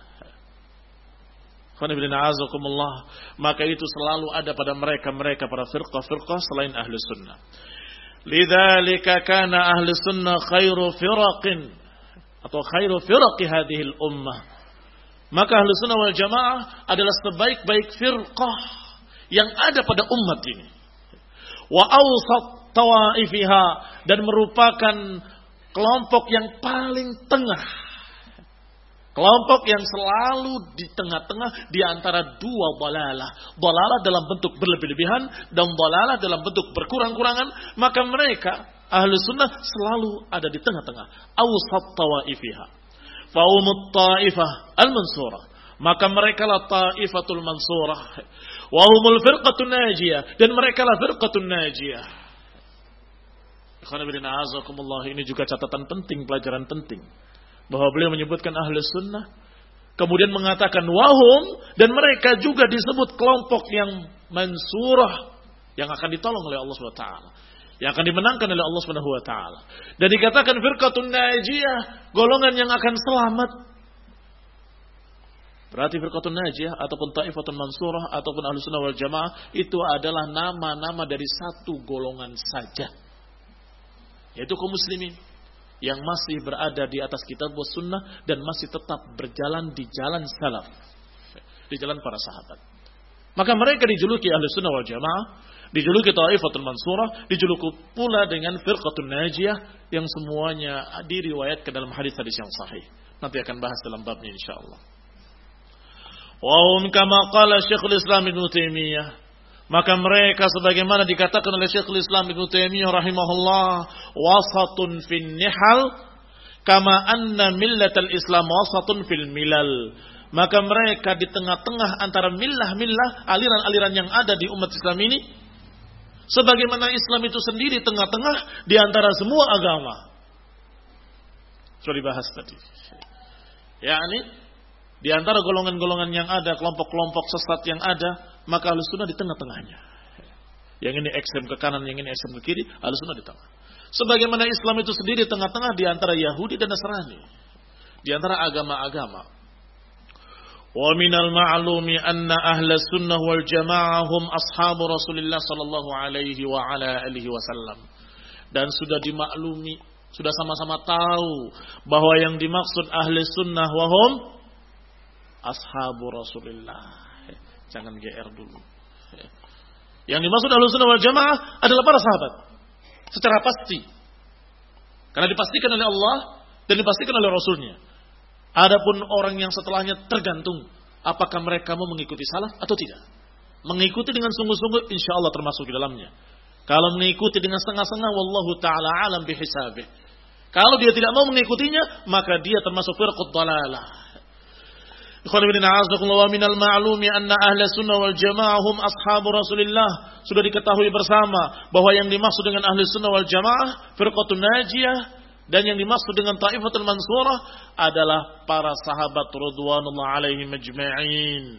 Speaker 1: Maka itu selalu ada pada mereka para firqah-firqah selain ahli sunnah. Lidzalika kana ahli sunnah khairu firaqin atau khairu firaqi hadhil ummah. Maka ahli sunnah wal jamaah adalah sebaik-baik firqah yang ada pada umat ini. Wa awsat tawaifiha, dan merupakan kelompok yang paling tengah. Kelompok yang selalu di tengah-tengah di antara dua dalalah. Dalalah dalam bentuk berlebih-lebihan dan dalalah dalam bentuk berkurang-kurangan. Maka mereka, ahlu sunnah, selalu ada di tengah-tengah. Awsat tawaifiha. Fa'umut ta'ifah al-mansurah. Maka mereka lah ta'ifatul mansurah. Wa'umul firqatun najiyah. Dan mereka lah firqatun najiyah. Ini juga catatan penting, pelajaran penting. Bahwa beliau menyebutkan ahli sunnah, kemudian mengatakan wahum, dan mereka juga disebut kelompok yang mansurah, yang akan ditolong oleh Allah SWT, yang akan dimenangkan oleh Allah SWT. Dan dikatakan firqatun najiyah, golongan yang akan selamat. Berarti firqatun najiyah ataupun taifatun mansurah ataupun ahli sunnah wal jamaah itu adalah nama-nama dari satu golongan saja, yaitu kaum muslimin yang masih berada di atas kitab wa sunnah dan masih tetap berjalan di jalan salaf, di jalan para sahabat. Maka mereka dijuluki ahli sunnah wal jamaah, dijuluki taifatul mansurah, dijuluki pula dengan firqatun najiyah, yang semuanya diriwayatkan dalam hadis-hadis yang sahih. Nanti akan bahas dalam babnya insyaallah. Wa kama qala Syekhul Islam Ibnu Taimiyah, maka mereka sebagaimana dikatakan oleh Syekhul Islam Ibnu Taimiyah rahimahullah, wasatun fin nihal kama anna millatal Islam wasatun fil milal. Maka mereka di tengah-tengah antara millah-millah, aliran-aliran yang ada di umat Islam ini, sebagaimana Islam itu sendiri tengah-tengah di antara semua agama. Sudah dibahas tadi. Yakni di antara golongan-golongan yang ada, kelompok-kelompok sesat yang ada, maka Ahlussunnah di tengah-tengahnya. Yang ini ekstrem ke kanan, yang ini ekstrem ke kiri, Ahlussunnah di tengah. Sebagaimana Islam itu sendiri tengah-tengah di antara Yahudi dan Nasrani, di antara agama-agama. Wa minal ma'lumi anna ahla sunnah wal jamaah hum ashabu Rasulillah sallallahu alaihi wa ala alihi wasallam. Dan sudah dimaklumi, sudah sama-sama tahu bahwa yang dimaksud ahli sunnah wa hum ashabu Rasulillah. Jangan GR dulu. Yang dimaksud ahli sunnah wal jamaah adalah para sahabat. Secara pasti. Karena dipastikan oleh Allah dan dipastikan oleh Rasulnya. Adapun orang yang setelahnya tergantung apakah mereka mau mengikuti salaf atau tidak. Mengikuti dengan sungguh-sungguh insya Allah termasuk di dalamnya. Kalau mengikuti dengan setengah-setengah, wallahu ta'ala alam bihisabih. Kalau dia tidak mau mengikutinya, maka dia termasuk firqat dhalalah. Wa minal ma'lumi anna ahla sunnah wal jamaah hum ashabu Rasulillah. Sudah diketahui bersama bahwa yang dimaksud dengan ahli sunnah wal jamaah firqatun najiyah, dan yang dimaksud dengan Taifatul Mansurah adalah para sahabat radhiyallahu alaihim ajma'in.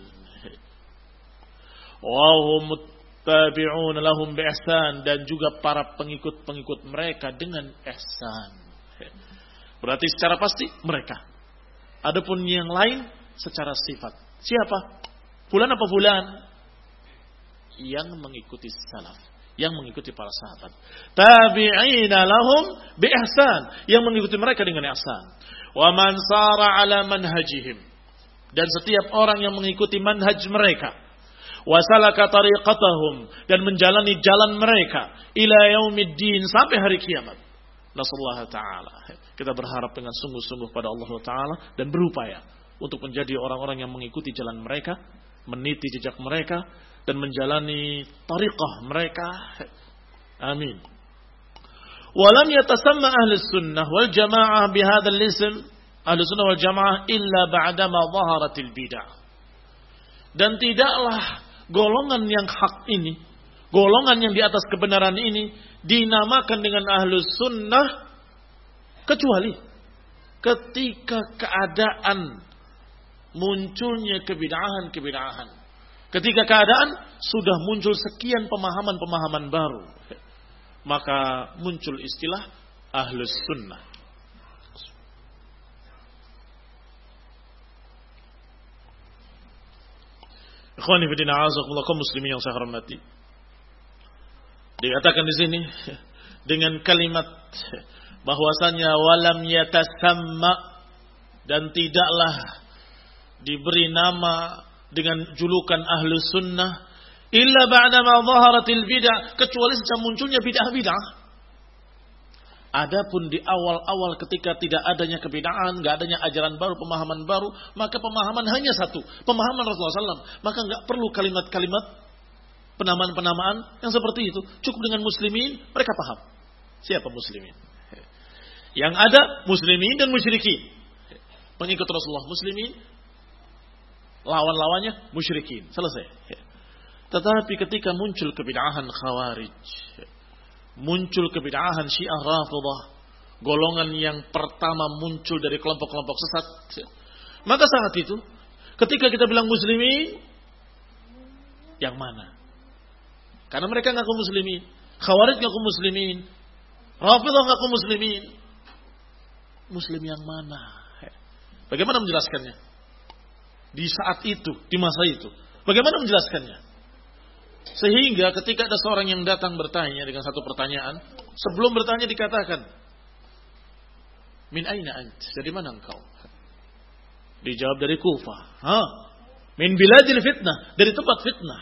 Speaker 1: Wa hum muttabi'un lahum bi ihsan, dan juga para pengikut-pengikut mereka dengan ihsan. Berarti secara pasti mereka. Adapun yang lain secara sifat. Siapa? Fulan apa fulan? Yang mengikuti salaf, yang mengikuti para sahabat. Tabi'ina lahum bi ihsan, yang mengikuti mereka dengan ihsan. Wa man sara ala manhajihim, dan setiap orang yang mengikuti manhaj mereka. Wa salaka tariqatahum, dan menjalani jalan mereka ila yaumiddin, sampai hari kiamat. Nasallahu taala. Kita berharap dengan sungguh-sungguh pada Allah taala dan berupaya untuk menjadi orang-orang yang mengikuti jalan mereka, meniti jejak mereka, dan menjalani tariqah mereka. Amin. Walam yatasamma ahli sunnah wal jamaah bihadzal ism, ahli sunnah wal jamaah, illa ba'dama dhaharatil bid'ah. Dan tidaklah golongan yang hak ini, golongan yang di atas kebenaran ini dinamakan dengan ahli sunnah kecuali ketika keadaan munculnya kebid'ahan-kebid'ahan. Ketika keadaan sudah muncul sekian pemahaman-pemahaman baru, maka muncul istilah ahlus sunnah. Ikhwani fillah, a'azakumullah, kaum muslimin yang saya hormati. Dikatakan di sini dengan kalimat bahwasanya walam yatasamma, dan tidaklah diberi nama dengan julukan ahlus sunnah illa ba'da ma dhaharatil bid'ah, kecuali sejak munculnya bid'ah-bid'ah. Adapun di awal-awal ketika tidak adanya kebid'ahan, enggak adanya ajaran baru, pemahaman baru, maka pemahaman hanya satu, pemahaman Rasulullah SAW. Maka enggak perlu kalimat-kalimat penamaan-penamaan yang seperti itu. Cukup dengan muslimin, mereka paham siapa muslimin. Yang ada muslimin dan musyrikin. Pengikut Rasulullah muslimin, lawan-lawannya musyrikin. Selesai. Tetapi ketika muncul kebid'ahan Khawarij, muncul kebid'ahan Syiah Rafidhah, golongan yang pertama muncul dari kelompok-kelompok sesat, maka saat itu ketika kita bilang muslimin, yang mana? Karena mereka ngaku muslimin, Khawarij ngaku muslimin, Rafidhah ngaku muslimin. Muslim yang mana? Bagaimana menjelaskannya? Di saat itu, di masa itu, bagaimana menjelaskannya? Sehingga ketika ada seorang yang datang bertanya dengan satu pertanyaan, sebelum bertanya dikatakan, min aina ant? Dari mana engkau? Dijawab dari Kufah. Min biladil fitnah, dari tempat fitnah.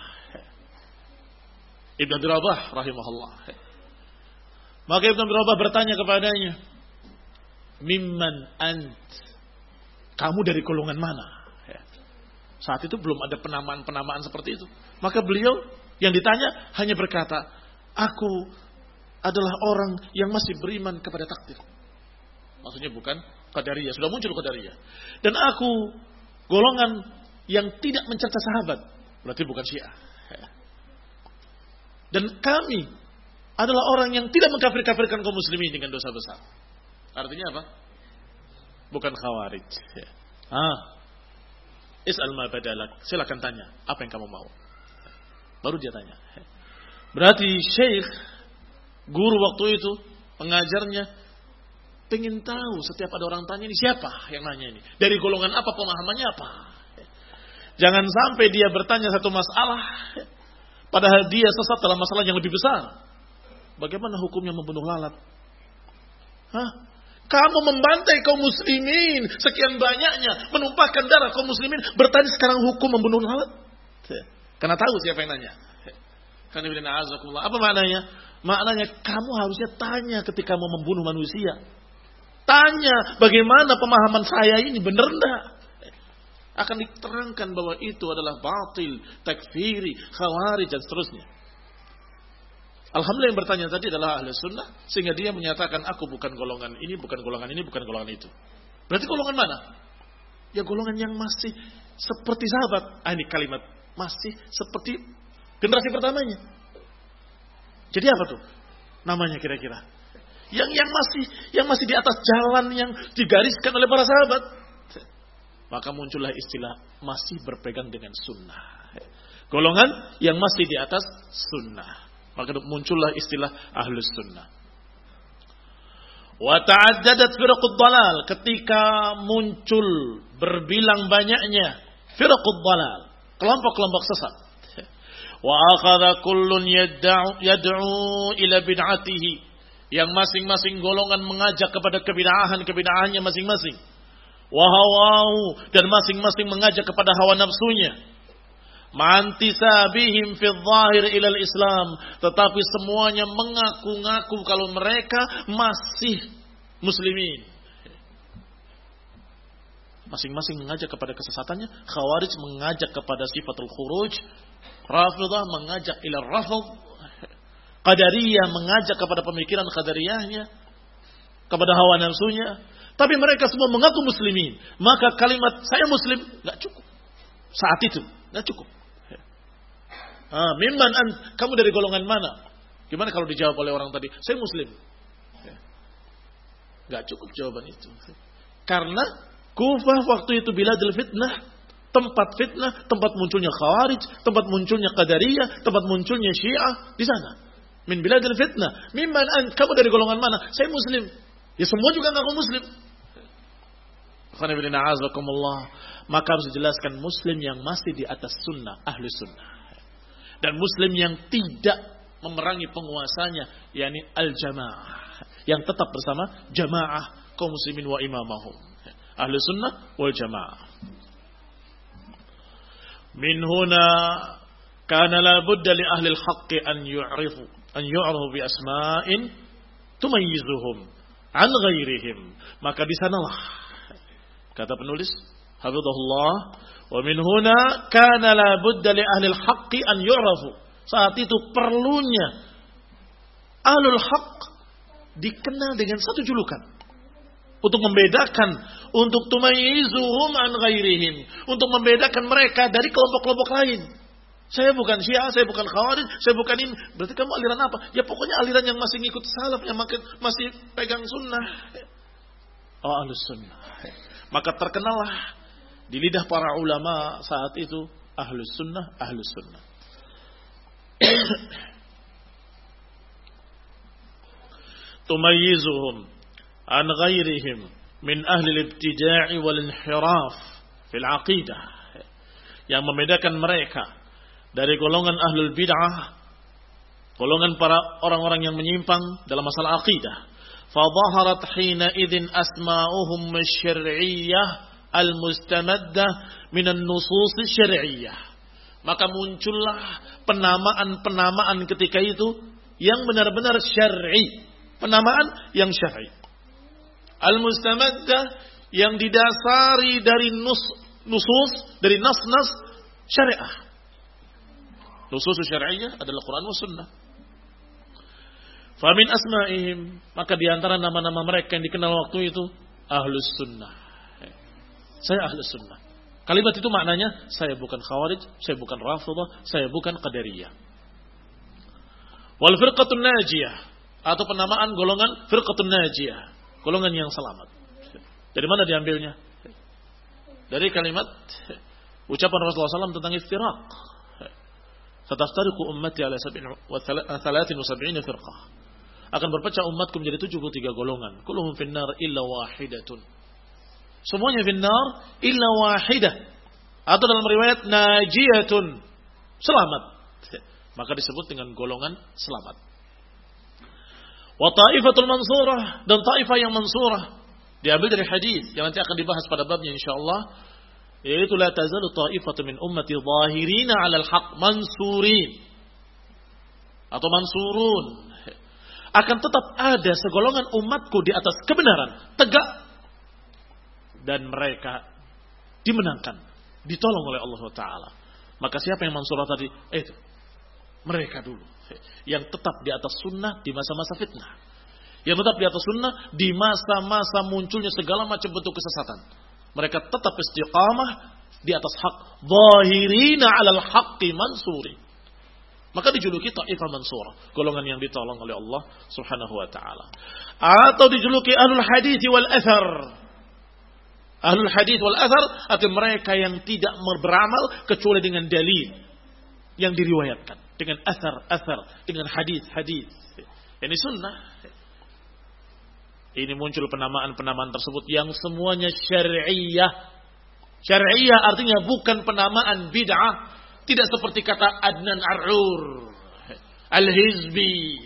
Speaker 1: Ibn Abi Rabah rahimahullah. Maka Ibn Abi Rabah bertanya kepadanya, mimman ant? Kamu dari golongan mana? Saat itu belum ada penamaan-penamaan seperti itu. Maka beliau yang ditanya hanya berkata, aku adalah orang yang masih beriman kepada takdir. Maksudnya bukan Qadariyah, sudah muncul Qadariyah. Dan aku golongan yang tidak mencerca sahabat, berarti bukan Syiah. Dan kami adalah orang yang tidak mengkafir-kafirkan kaum muslimin dengan dosa besar. Artinya apa? Bukan Khawarij. Is'al ma badalak. Silakan tanya, apa yang kamu mau? Baru dia tanya. Berarti Syekh, guru waktu itu, pengajarnya, pengen tahu setiap ada orang tanya ini siapa yang nanya ini. Dari golongan apa, pemahamannya apa. Jangan sampai dia bertanya satu masalah, padahal dia sesat dalam masalah yang lebih besar. Bagaimana hukumnya membunuh lalat? Kamu membantai kaum muslimin sekian banyaknya, menumpahkan darah kaum muslimin, bertanya sekarang hukum membunuh lalat? Karena tahu siapa yang nanya. Apa maknanya? Maknanya kamu harusnya tanya ketika mau membunuh manusia. Tanya bagaimana pemahaman saya ini, benar enggak? Akan diterangkan bahwa itu adalah batil, takfiri, khawarij dan seterusnya. Alhamdulillah yang bertanya tadi adalah ahli sunnah, sehingga dia menyatakan aku bukan golongan ini, bukan golongan ini, bukan golongan itu. Berarti golongan mana? Ya golongan yang masih seperti sahabat. Ini kalimat masih seperti generasi pertamanya. Jadi apa tuh namanya kira-kira? Yang masih di atas jalan yang digariskan oleh para sahabat. Maka muncullah istilah masih berpegang dengan sunnah. Golongan yang masih di atas sunnah. Maka muncullah istilah ahlus sunnah. Wa ta'addadat firaqud dhalal, ketika muncul berbilang banyaknya firaqud dhalal, kelompok-kelompok sesat. Wa akhadha kullun yad'u ila bid'atihi, yang masing-masing golongan mengajak kepada kebid'ahannya masing-masing. Wa hawahu, dan masing-masing mengajak kepada hawa nafsunya. Ma'antisabihim fi dhahir ilal Islam, tetapi semuanya mengaku-ngaku kalau mereka masih muslimin. Masing-masing mengajak kepada kesesatannya. Khawarij mengajak kepada sifatul khuruj, Rafidah mengajak ila rafadh, Qadariyah mengajak kepada pemikiran qadariyahnya, kepada hawa nafsunya. Tapi mereka semua mengaku muslimin. Maka kalimat saya muslim enggak cukup. Saat itu enggak cukup. Mimman kamu dari golongan mana? Gimana kalau dijawab oleh orang tadi, saya muslim? Gak cukup jawaban itu. Karena Kufah waktu itu biladul fitnah, tempat fitnah, tempat munculnya Khawarij, tempat munculnya Qadariyah, tempat munculnya Syiah di sana. Min biladul fitnah. Mimman kamu dari golongan mana? Saya muslim. Ya semua juga ngaku muslim. Maka harus dijelaskan muslim yang masih di atas sunnah, ahli sunnah. Dan muslim yang tidak memerangi penguasanya, yakni al-jamaah, yang tetap bersama jamaah kaum muslimin wa imamahum, ahli sunnah wal jamaah. Min huna kana la budda li ahli al-haqq an yu'rafu bi asma'in tumayyizuhum an ghairihim. Maka di sanalah kata penulis hafizahullah, wa min huna kana la budda li ahli al-haqqi an yu'rafu. Saat itu perlunya ahlul haqq dikenal dengan satu julukan untuk membedakan, untuk tumayyizuhum an ghairihim, untuk membedakan mereka dari kelompok-kelompok lain. Saya bukan Syiah, saya bukan Khawarij, saya bukan ini. Berarti kamu aliran apa? Ya pokoknya aliran yang masih ngikut salaf, yang masih pegang sunnah. Oh, ahlus sunnah. Maka terkenallah di lidah para ulama saat itu ahlus sunnah, ahlus sunnah. Tumayyizuhum an ghairihim min ahli al-ibtida'i wal inhiraf fil aqidah, yang membedakan mereka dari golongan ahlul bid'ah, golongan para orang-orang yang menyimpang dalam masalah aqidah. Fa dhaharat hina idzin asma'uhum asy-syar'iyyah al-mustamaddah minan nusus syar'iyyah. Maka muncullah penamaan-penamaan ketika itu yang benar-benar syar'i, penamaan yang syar'i. Al-mustamaddah yang didasari dari nusus, dari nas-nas syariah. Nusus syariah adalah Quran wa sunnah. Famin asma'ihim, maka di antara nama-nama mereka yang dikenal waktu itu ahlus sunnah. Saya ahlus sunnah. Kalimat itu maknanya saya bukan khawarij, saya bukan rafidah, saya bukan qadariyah. Wal firqatun najiyah, atau penamaan golongan firqatun najiyah, golongan yang selamat. Dari mana diambilnya? Dari kalimat ucapan Rasulullah SAW tentang iftiraq. Sataftariqu ummati ala 73 firqah. Akan berpecah umatku menjadi 73 golongan. Kulluhum finnar illa wahidatun. Semuanya finnar illa wahidah. Atau dalam riwayat najiyatun, selamat. Maka disebut dengan golongan selamat. Wa ta'ifatul mansurah, dan ta'ifah yang mansurah diambil dari hadis yang nanti akan dibahas pada babnya insyaallah, yaitu la tazalu ta'ifatu min ummati zahirina 'alal haqq mansurin atau mansurun. Akan tetap ada segolongan umatku di atas kebenaran, tegak, dan mereka dimenangkan, ditolong oleh Allah Ta'ala. Maka siapa yang mansurah tadi? Itu mereka dulu yang tetap di atas sunnah di masa-masa fitnah, yang tetap di atas sunnah di masa-masa munculnya segala macam bentuk kesesatan. Mereka tetap istiqamah di atas hak, zahirina 'alal haqqi mansuri. Maka dijuluki ta'ifah mansurah, golongan yang ditolong oleh Allah Subhanahu wa taala. Atau dijuluki ahlul hadits wal athar. Ahlul hadits wal athar atau mereka yang tidak beramal kecuali dengan dalil yang diriwayatkan, dengan athar, dengan hadis. Ini sunnah. Ini muncul penamaan-penamaan tersebut yang semuanya syariah. Syariah artinya bukan penamaan bid'ah. Tidak seperti kata Adnan Ar'ur, Al-Hizbi.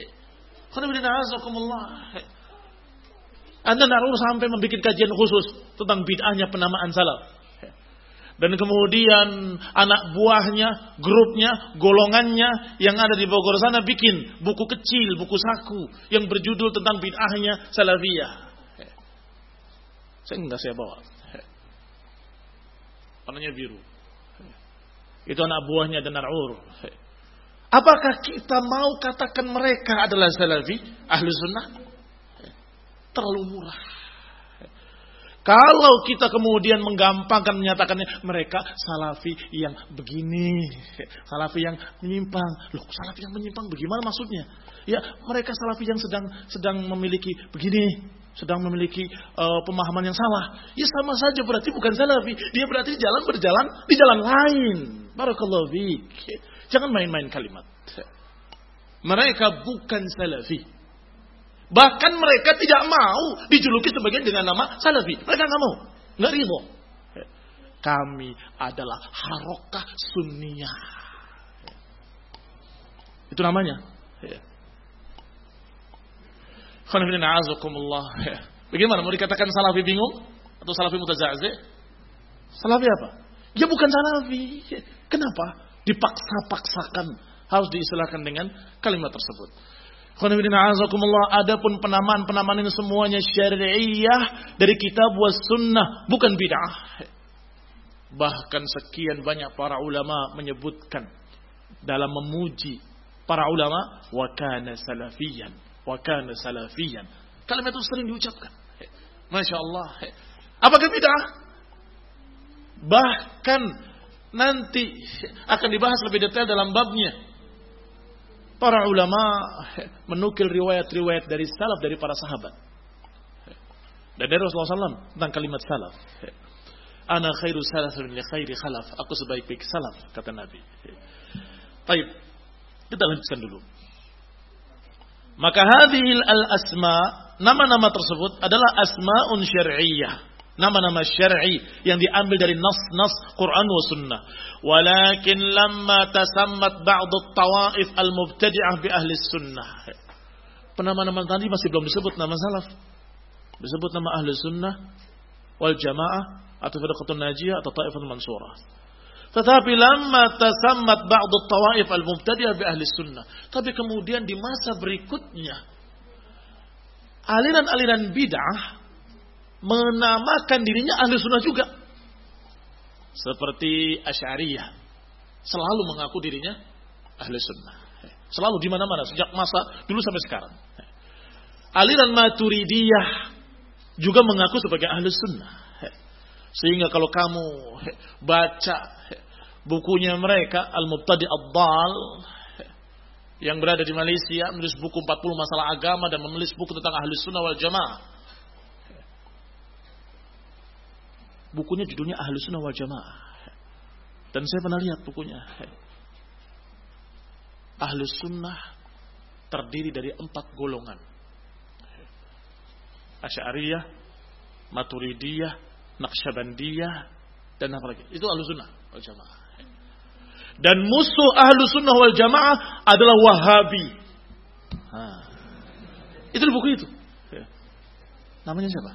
Speaker 1: Adnan Ar'ur sampai membuat kajian khusus tentang bid'ahnya penamaan salaf. Dan kemudian anak buahnya, grupnya, golongannya yang ada di Bogor sana bikin buku kecil, buku saku yang berjudul tentang bid'ahnya salafiyah. Saya bawa. Warnanya biru. Itu anak buahnya dan Ar'ur. Apakah kita mau katakan mereka adalah salafi, ahlu sunnah? Terlalu murah. Kalau kita kemudian menggampangkan menyatakannya mereka salafi yang begini, salafi yang menyimpang. Loh, salafi yang menyimpang bagaimana maksudnya? Ya, mereka salafi yang sedang memiliki begini, sedang memiliki pemahaman yang salah. Ya sama saja berarti bukan salafi. Dia berarti berjalan di jalan lain. Barakallahu fiik. Jangan main-main kalimat. Mereka bukan salafi. Bahkan mereka tidak mau dijuluki sebagian dengan nama salafi. Mereka nggak mau, nggak ridho. Kami adalah harokah sunniyah. Itu namanya. Bagaimana mau dikatakan salafi bingung atau salafi mutaza'zi? Salafi apa? Ya bukan salafi. Kenapa? Dipaksa-paksakan harus diistilahkan dengan kalimat tersebut. Adapun penamaan-penamaan ini semuanya syariah dari kitab was sunnah, bukan bid'ah. Bahkan sekian banyak para ulama menyebutkan dalam memuji para ulama, wa kana salafiyan, wa kana salafiyan. Kalimat itu sering diucapkan. Masya Allah. Apakah bid'ah? Bahkan nanti akan dibahas lebih detail dalam babnya. Para ulama menukil riwayat-riwayat dari salaf, dari para sahabat. Dan dari Rasulullah SAW tentang kalimat salaf. Ana khairu salafin li khairi khalaf. Aku sebaik-baik salaf, kata Nabi. Baik, kita lanjutkan dulu. Maka hadhil al-asma, nama-nama tersebut adalah asma'un syar'iyyah. Nama-nama syar'i yang diambil dari nas-nas Quran wa sunnah. Walakin lamma tasammat ba'd at-tawa'if al-mubtadi'ah bi ahli sunnah. Penama-nama tadi masih belum disebut nama salaf. Disebut nama ahli sunnah wal jamaah atau firqatun najiyah atau ta'ifatul mansurah. Tetapi lamma tasammat ba'd at-tawa'if al-mubtadi'ah bi ahli sunnah. Tapi kemudian di masa berikutnya aliran-aliran bid'ah menamakan dirinya ahli sunnah juga. seperti Asy'ariyah, selalu mengaku dirinya ahli sunnah. Selalu di mana-mana sejak masa dulu sampai sekarang. Aliran Maturidiyah juga mengaku sebagai ahli sunnah. Sehingga kalau kamu baca bukunya mereka, Al-Mubtadi' Ad-Dal, yang berada di Malaysia, menulis buku 40 masalah agama dan menulis buku tentang ahli sunnah wal jamaah. Bukunya judulnya Ahli Sunnah wal Jamaah. Dan saya pernah lihat bukunya. Ahli Sunnah terdiri dari 4 golongan. Asy'ariyah, Maturidiyah, Naqsyabandiyah, dan apa lagi? Itu Ahli Sunnah wal Jamaah. Dan musuh Ahli Sunnah wal Jamaah adalah Wahabi. Itu di buku itu. Namanya siapa?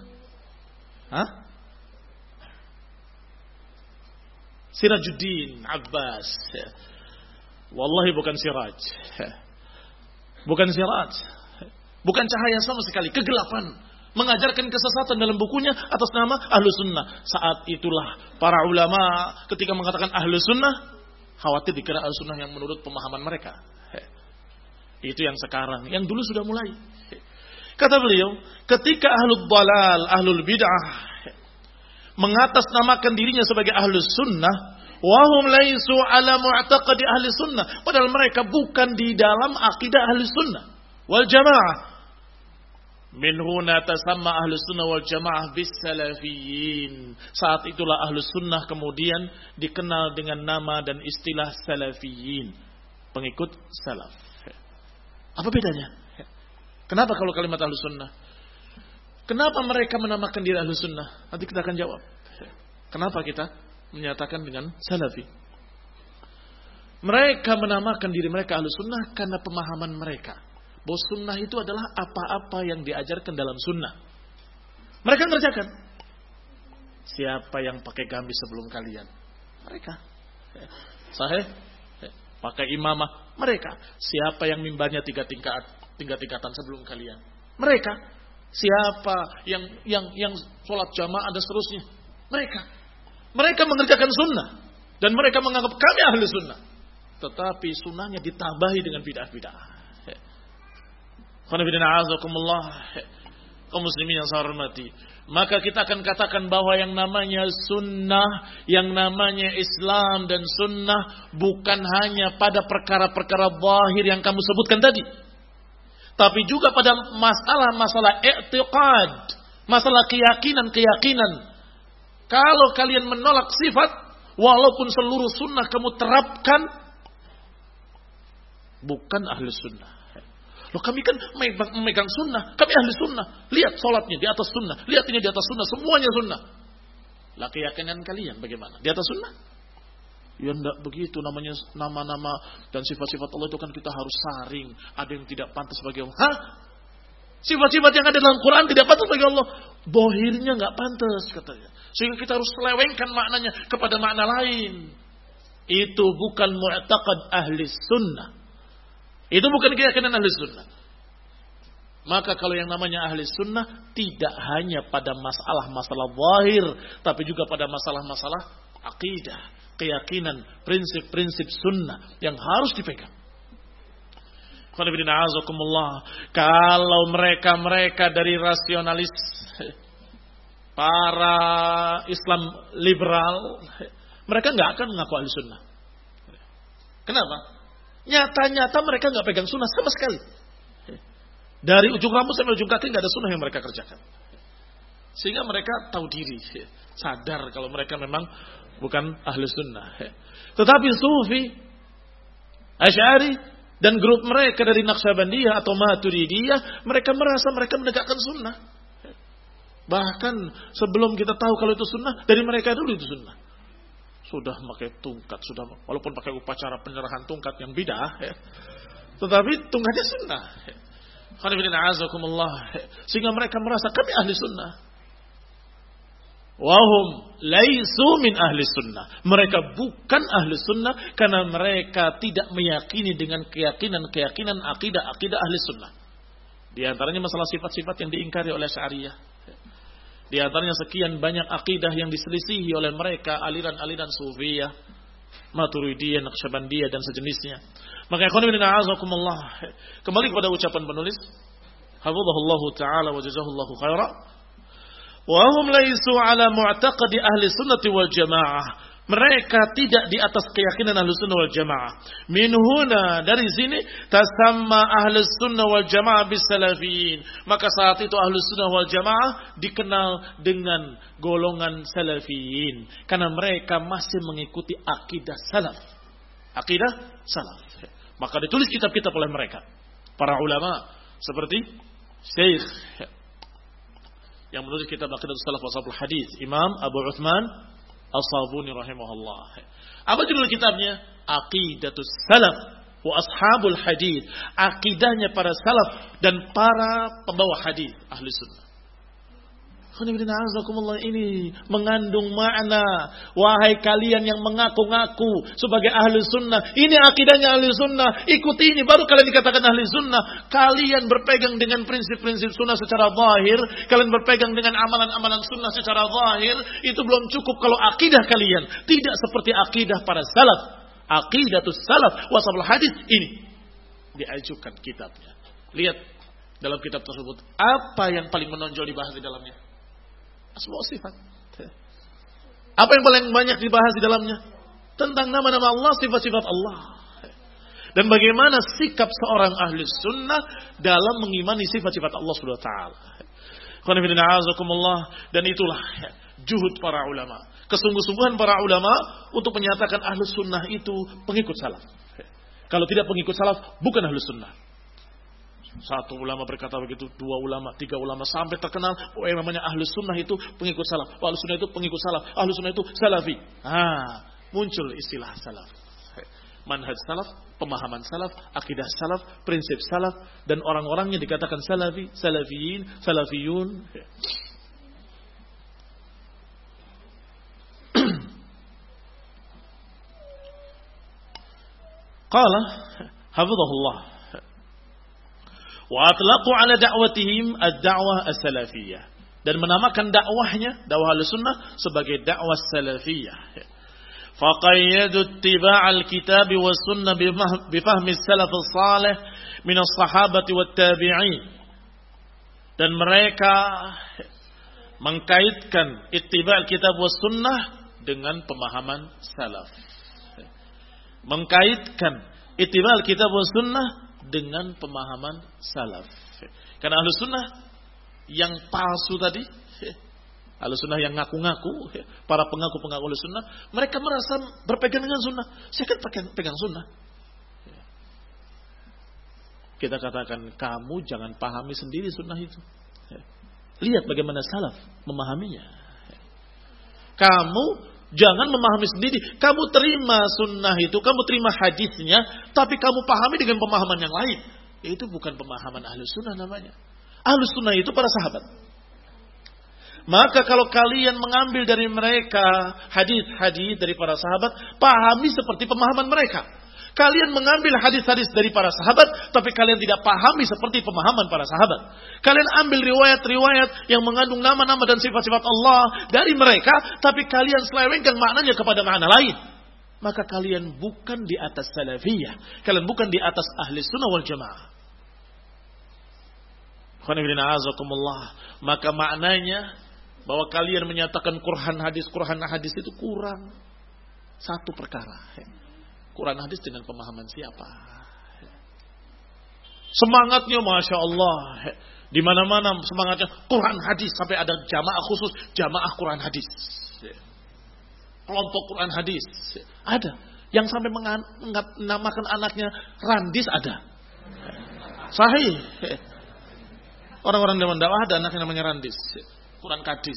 Speaker 1: Sirajuddin Abbas. Wallahi bukan siraj. Bukan siraj. Bukan cahaya sama sekali. Kegelapan. Mengajarkan kesesatan dalam bukunya atas nama Ahlu Sunnah. Saat itulah para ulama ketika mengatakan Ahlu Sunnah, khawatir dikira Ahlu Sunnah yang menurut pemahaman mereka. Itu yang sekarang. Yang dulu sudah mulai. Kata beliau, ketika Ahlul Dalal, Ahlul Bid'ah mengatasnamakan dirinya sebagai Ahlus Sunnah, wahum laisu ala mu'taqadi ahli sunnah, padahal mereka bukan di dalam akidah Ahli Sunnah wal Jamaah. Min huna tasamma Ahli Sunnah wal Jamaah bis salafiyyin. Saat itulah Ahli Sunnah kemudian dikenal dengan nama dan istilah salafiyyin, pengikut salaf. Apa bedanya? Kenapa kalau kalimat Ahli Sunnah? Kenapa mereka menamakan diri Ahlu Sunnah? Nanti kita akan jawab. Kenapa kita menyatakan dengan Salafi? Mereka menamakan diri mereka Ahlu Sunnah karena pemahaman mereka bahwa sunnah itu adalah apa-apa yang diajarkan dalam sunnah. Mereka ngerjakan. Siapa yang pakai gamis sebelum kalian? Mereka. Sahih? Pakai imamah? Mereka. Siapa yang mimbarnya 3 tingkatan sebelum kalian? Mereka. Siapa yang sholat jamaah dan seterusnya? Mereka mengerjakan sunnah dan mereka menganggap kami ahli sunnah. Tetapi sunnahnya ditambahi dengan bid'ah-bid'ah. Kaum muslimin yang saya hormati, maka kita akan katakan bahwa yang namanya sunnah, yang namanya Islam dan sunnah bukan hanya pada perkara-perkara zahir yang kamu sebutkan tadi, tapi juga pada masalah-masalah i'tiqad, masalah keyakinan. Kalau kalian menolak sifat, walaupun seluruh sunnah kamu terapkan, bukan ahli sunnah. Loh, kami kan memegang sunnah, kami ahli sunnah. Lihat sholatnya di atas sunnah, lihat ini di atas sunnah, semuanya sunnah. Lah keyakinan kalian bagaimana? Di atas sunnah? Ya enggak begitu, namanya nama-nama dan sifat-sifat Allah itu kan kita harus saring. Ada yang tidak pantas bagi Allah. Hah? Sifat-sifat yang ada dalam Quran tidak pantas bagi Allah. Dohirnya enggak pantas katanya. Sehingga kita harus selewengkan maknanya kepada makna lain. Itu bukan mu'taqad ahli sunnah. Itu bukan keyakinan ahli sunnah. Maka kalau yang namanya ahli sunnah tidak hanya pada masalah-masalah zahir, tapi juga pada masalah-masalah akidah, keyakinan, prinsip-prinsip sunnah yang harus dipegang. Kalau mereka dari rasionalis, para Islam liberal, mereka nggak akan mengaku ahli sunnah. Kenapa? Nyata-nyata mereka nggak pegang sunnah sama sekali. Dari ujung rambut sampai ujung kaki nggak ada sunnah yang mereka kerjakan. Sehingga mereka tahu diri, sadar kalau mereka memang bukan ahli sunnah. Tetapi Sufi, Asy'ari dan grup mereka dari Naqsyabandiyah atau Maturidiyah, mereka merasa mereka menegakkan sunnah. Bahkan sebelum kita tahu kalau itu sunnah, dari mereka dulu itu sunnah. Sudah pakai tungkat, sudah walaupun pakai upacara penyerahan tungkat yang bid'ah, tetapi tungkatnya sunnah. Sehingga mereka merasa kami ahli sunnah. Wahum laisu min ahli sunnah. Mereka bukan ahli sunnah karena mereka tidak meyakini dengan keyakinan akidah ahli sunnah. Di antaranya masalah sifat-sifat yang diingkari oleh Asy'ariyah. Di antaranya sekian banyak akidah yang diselisihi oleh mereka, aliran-aliran Sufiyah, Maturidiyah, Naqsyabandiyah dan sejenisnya. Maka ikhwan fillah a'azakumullah, kembali kepada ucapan penulis, hafizahullahu taala wa jazahullahu khaira, wa hum laisu ala mu'taqadi ahli sunnati wal jamaah. Mereka tidak di atas keyakinan ahli sunnah wal jamaah. Min huna, dari sini, tasamma ahli sunnah wal jamaah bis salafiyin. Maka saat itu ahli sunnah wal jamaah dikenal dengan golongan salafiyin. Karena mereka masih mengikuti akidah salaf. Akidah salaf. Maka ditulis kitab-kitab oleh mereka. Para ulama seperti Syekh yang menulis kitab Aqidah Salaf wa Ashabul Hadis, Imam Abu Uthman As-Sabuni rahimahullah. Apa judul kitabnya? Aqidatus Salaf wa Ashabul Hadis. Akidahnya para salaf dan para pembawa hadis ahli sunnah. Ini mengandung makna, wahai kalian yang mengaku-ngaku sebagai ahli sunnah, ini akidahnya ahli sunnah, ikuti ini baru kalian dikatakan ahli sunnah. Kalian berpegang dengan prinsip-prinsip sunnah secara zahir, kalian berpegang dengan amalan-amalan sunnah secara zahir, itu belum cukup kalau akidah kalian tidak seperti akidah para salaf. Aqidatus salaf wa ashabul hadis, ini diajukan kitabnya. Lihat dalam kitab tersebut apa yang paling menonjol dibahas di dalamnya. Asma sifat. Apa yang paling banyak dibahas di dalamnya? Tentang nama-nama Allah, sifat-sifat Allah. Dan bagaimana sikap seorang ahli sunnah dalam mengimani sifat-sifat Allah Subhanahu wa taala. Dan itulah juhud para ulama, kesungguh-sungguhan para ulama untuk menyatakan ahli sunnah itu pengikut salaf. Kalau tidak pengikut salaf, bukan ahli sunnah. Satu ulama berkata begitu, dua ulama, tiga ulama, sampai terkenal, oh yang namanya ahli sunnah itu pengikut salaf, ahli sunnah itu pengikut salaf, ahli sunnah itu salafi. Muncul istilah salaf, manhaj salaf, pemahaman salaf, akidah salaf, prinsip salaf, dan orang-orangnya dikatakan salafi, salafiyin, salafiyun. Qala hafizahullah wa atlaqu ala da'watihim ad-da'wah as-salafiyah, dan menamakan dakwahnya, dakwah al-sunnah, sebagai dakwah salafiyah. Faqayyadu ittiba' al-kitab was sunnah bi fahmi as-salaf as-salih min as-sahabati wat tabi'in, dan mereka mengkaitkan ittiba' al-kitab was sunnah dengan pemahaman salaf, mengkaitkan ittiba' al-kitab was sunnah dengan pemahaman salaf. Karena ahlu sunnah yang palsu tadi, ahlu sunnah yang ngaku-ngaku, para pengaku-pengaku ahlu sunnah, mereka merasa berpegang dengan sunnah. Saya kan pegang sunnah. Kita katakan, kamu jangan pahami sendiri sunnah itu. Lihat bagaimana salaf memahaminya. Kamu jangan memahami sendiri. Kamu terima sunnah itu, kamu terima hadisnya, tapi kamu pahami dengan pemahaman yang lain. Itu bukan pemahaman ahlu sunnah namanya. Ahlu sunnah itu para sahabat. Maka kalau kalian mengambil dari mereka hadis-hadis dari para sahabat, pahami seperti pemahaman mereka. Kalian mengambil hadis-hadis dari para sahabat, tapi kalian tidak pahami seperti pemahaman para sahabat. Kalian ambil riwayat-riwayat yang mengandung nama-nama dan sifat-sifat Allah dari mereka, tapi kalian selewengkan maknanya kepada makna lain. Maka kalian bukan di atas salafiyah. Kalian bukan di atas ahli sunnah wal jamaah. Maka maknanya bahwa kalian menyatakan Quran hadis itu kurang. Satu perkara. Quran hadis dengan pemahaman siapa? Semangatnya Masya Allah, di mana-mana semangatnya Quran hadis, sampai ada jamaah khusus, jamaah Quran hadis, kelompok Quran hadis. Ada yang sampai menamakan anaknya Randis, ada. Sahih. Orang-orang dewan dakwah ada anaknya namanya Randis, Quran kadis.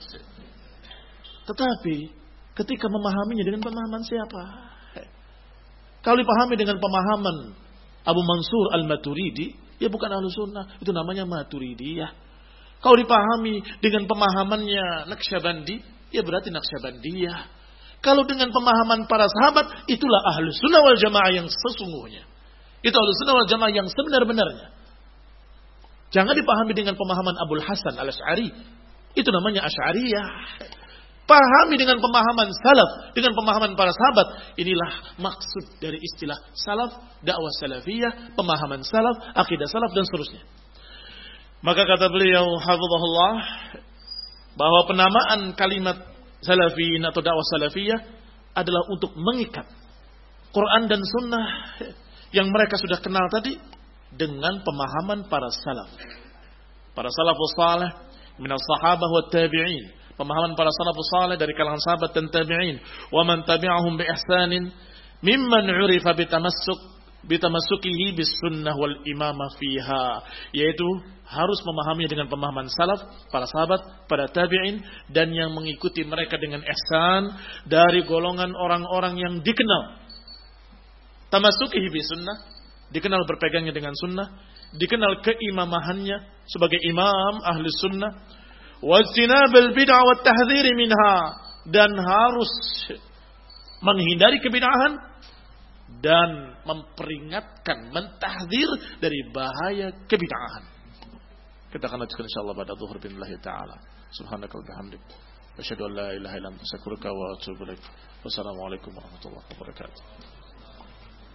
Speaker 1: Tetapi ketika memahaminya dengan pemahaman siapa? Kalau dipahami dengan pemahaman Abu Mansur al-Maturidi, ya bukan ahlu sunnah, itu namanya Maturidiyah. Kalau dipahami dengan pemahamannya Naqsyabandi, ya berarti Naqsyabandiyah. Kalau dengan pemahaman para sahabat, itulah ahlu sunnah wal jamaah yang sesungguhnya. Itu ahlu sunnah wal jamaah yang sebenar-benarnya. Jangan dipahami dengan pemahaman Abul Hasan al-Asy'ari, Itu namanya Asy'ariyah. Pahami dengan pemahaman salaf, dengan pemahaman para sahabat. Inilah maksud dari istilah salaf, dakwah salafiyah, pemahaman salaf, akidah salaf dan seterusnya. Maka kata beliau hafizahullah, bahwa penamaan kalimat salafiyin atau dakwah salafiyah adalah untuk mengikat Quran dan sunnah yang mereka sudah kenal tadi dengan pemahaman para salaf. Para salafus salih minas sahabah wa tabi'in. Pemahaman para salafus salih dari kalangan sahabat dan tabi'in. Wa man tabi'ahum bi ihsanin mimman 'urifa bitamassukihi bis sunnah wal imamah fiha. Yaitu harus memahami dengan pemahaman salaf, para sahabat, para tabi'in, dan yang mengikuti mereka dengan ihsan dari golongan orang-orang yang dikenal tamassukihi bis sunnah, dikenal berpegangnya dengan sunnah, dikenal keimamahannya sebagai imam ahli sunnah, wajtinabal bid'ah wat tahdhir minha, dan harus menghindari kebid'ahan dan memperingatkan, mentahdzir dari bahaya kebid'ahan. Kita akan lanjutkan insyaallah pada zuhur billahi taala. Subhanakal bihamdik, asyhadu an la ilaha illa anta astaghfiruka wa atubu ilaik. Wassalamualaikum warahmatullahi wabarakatuh.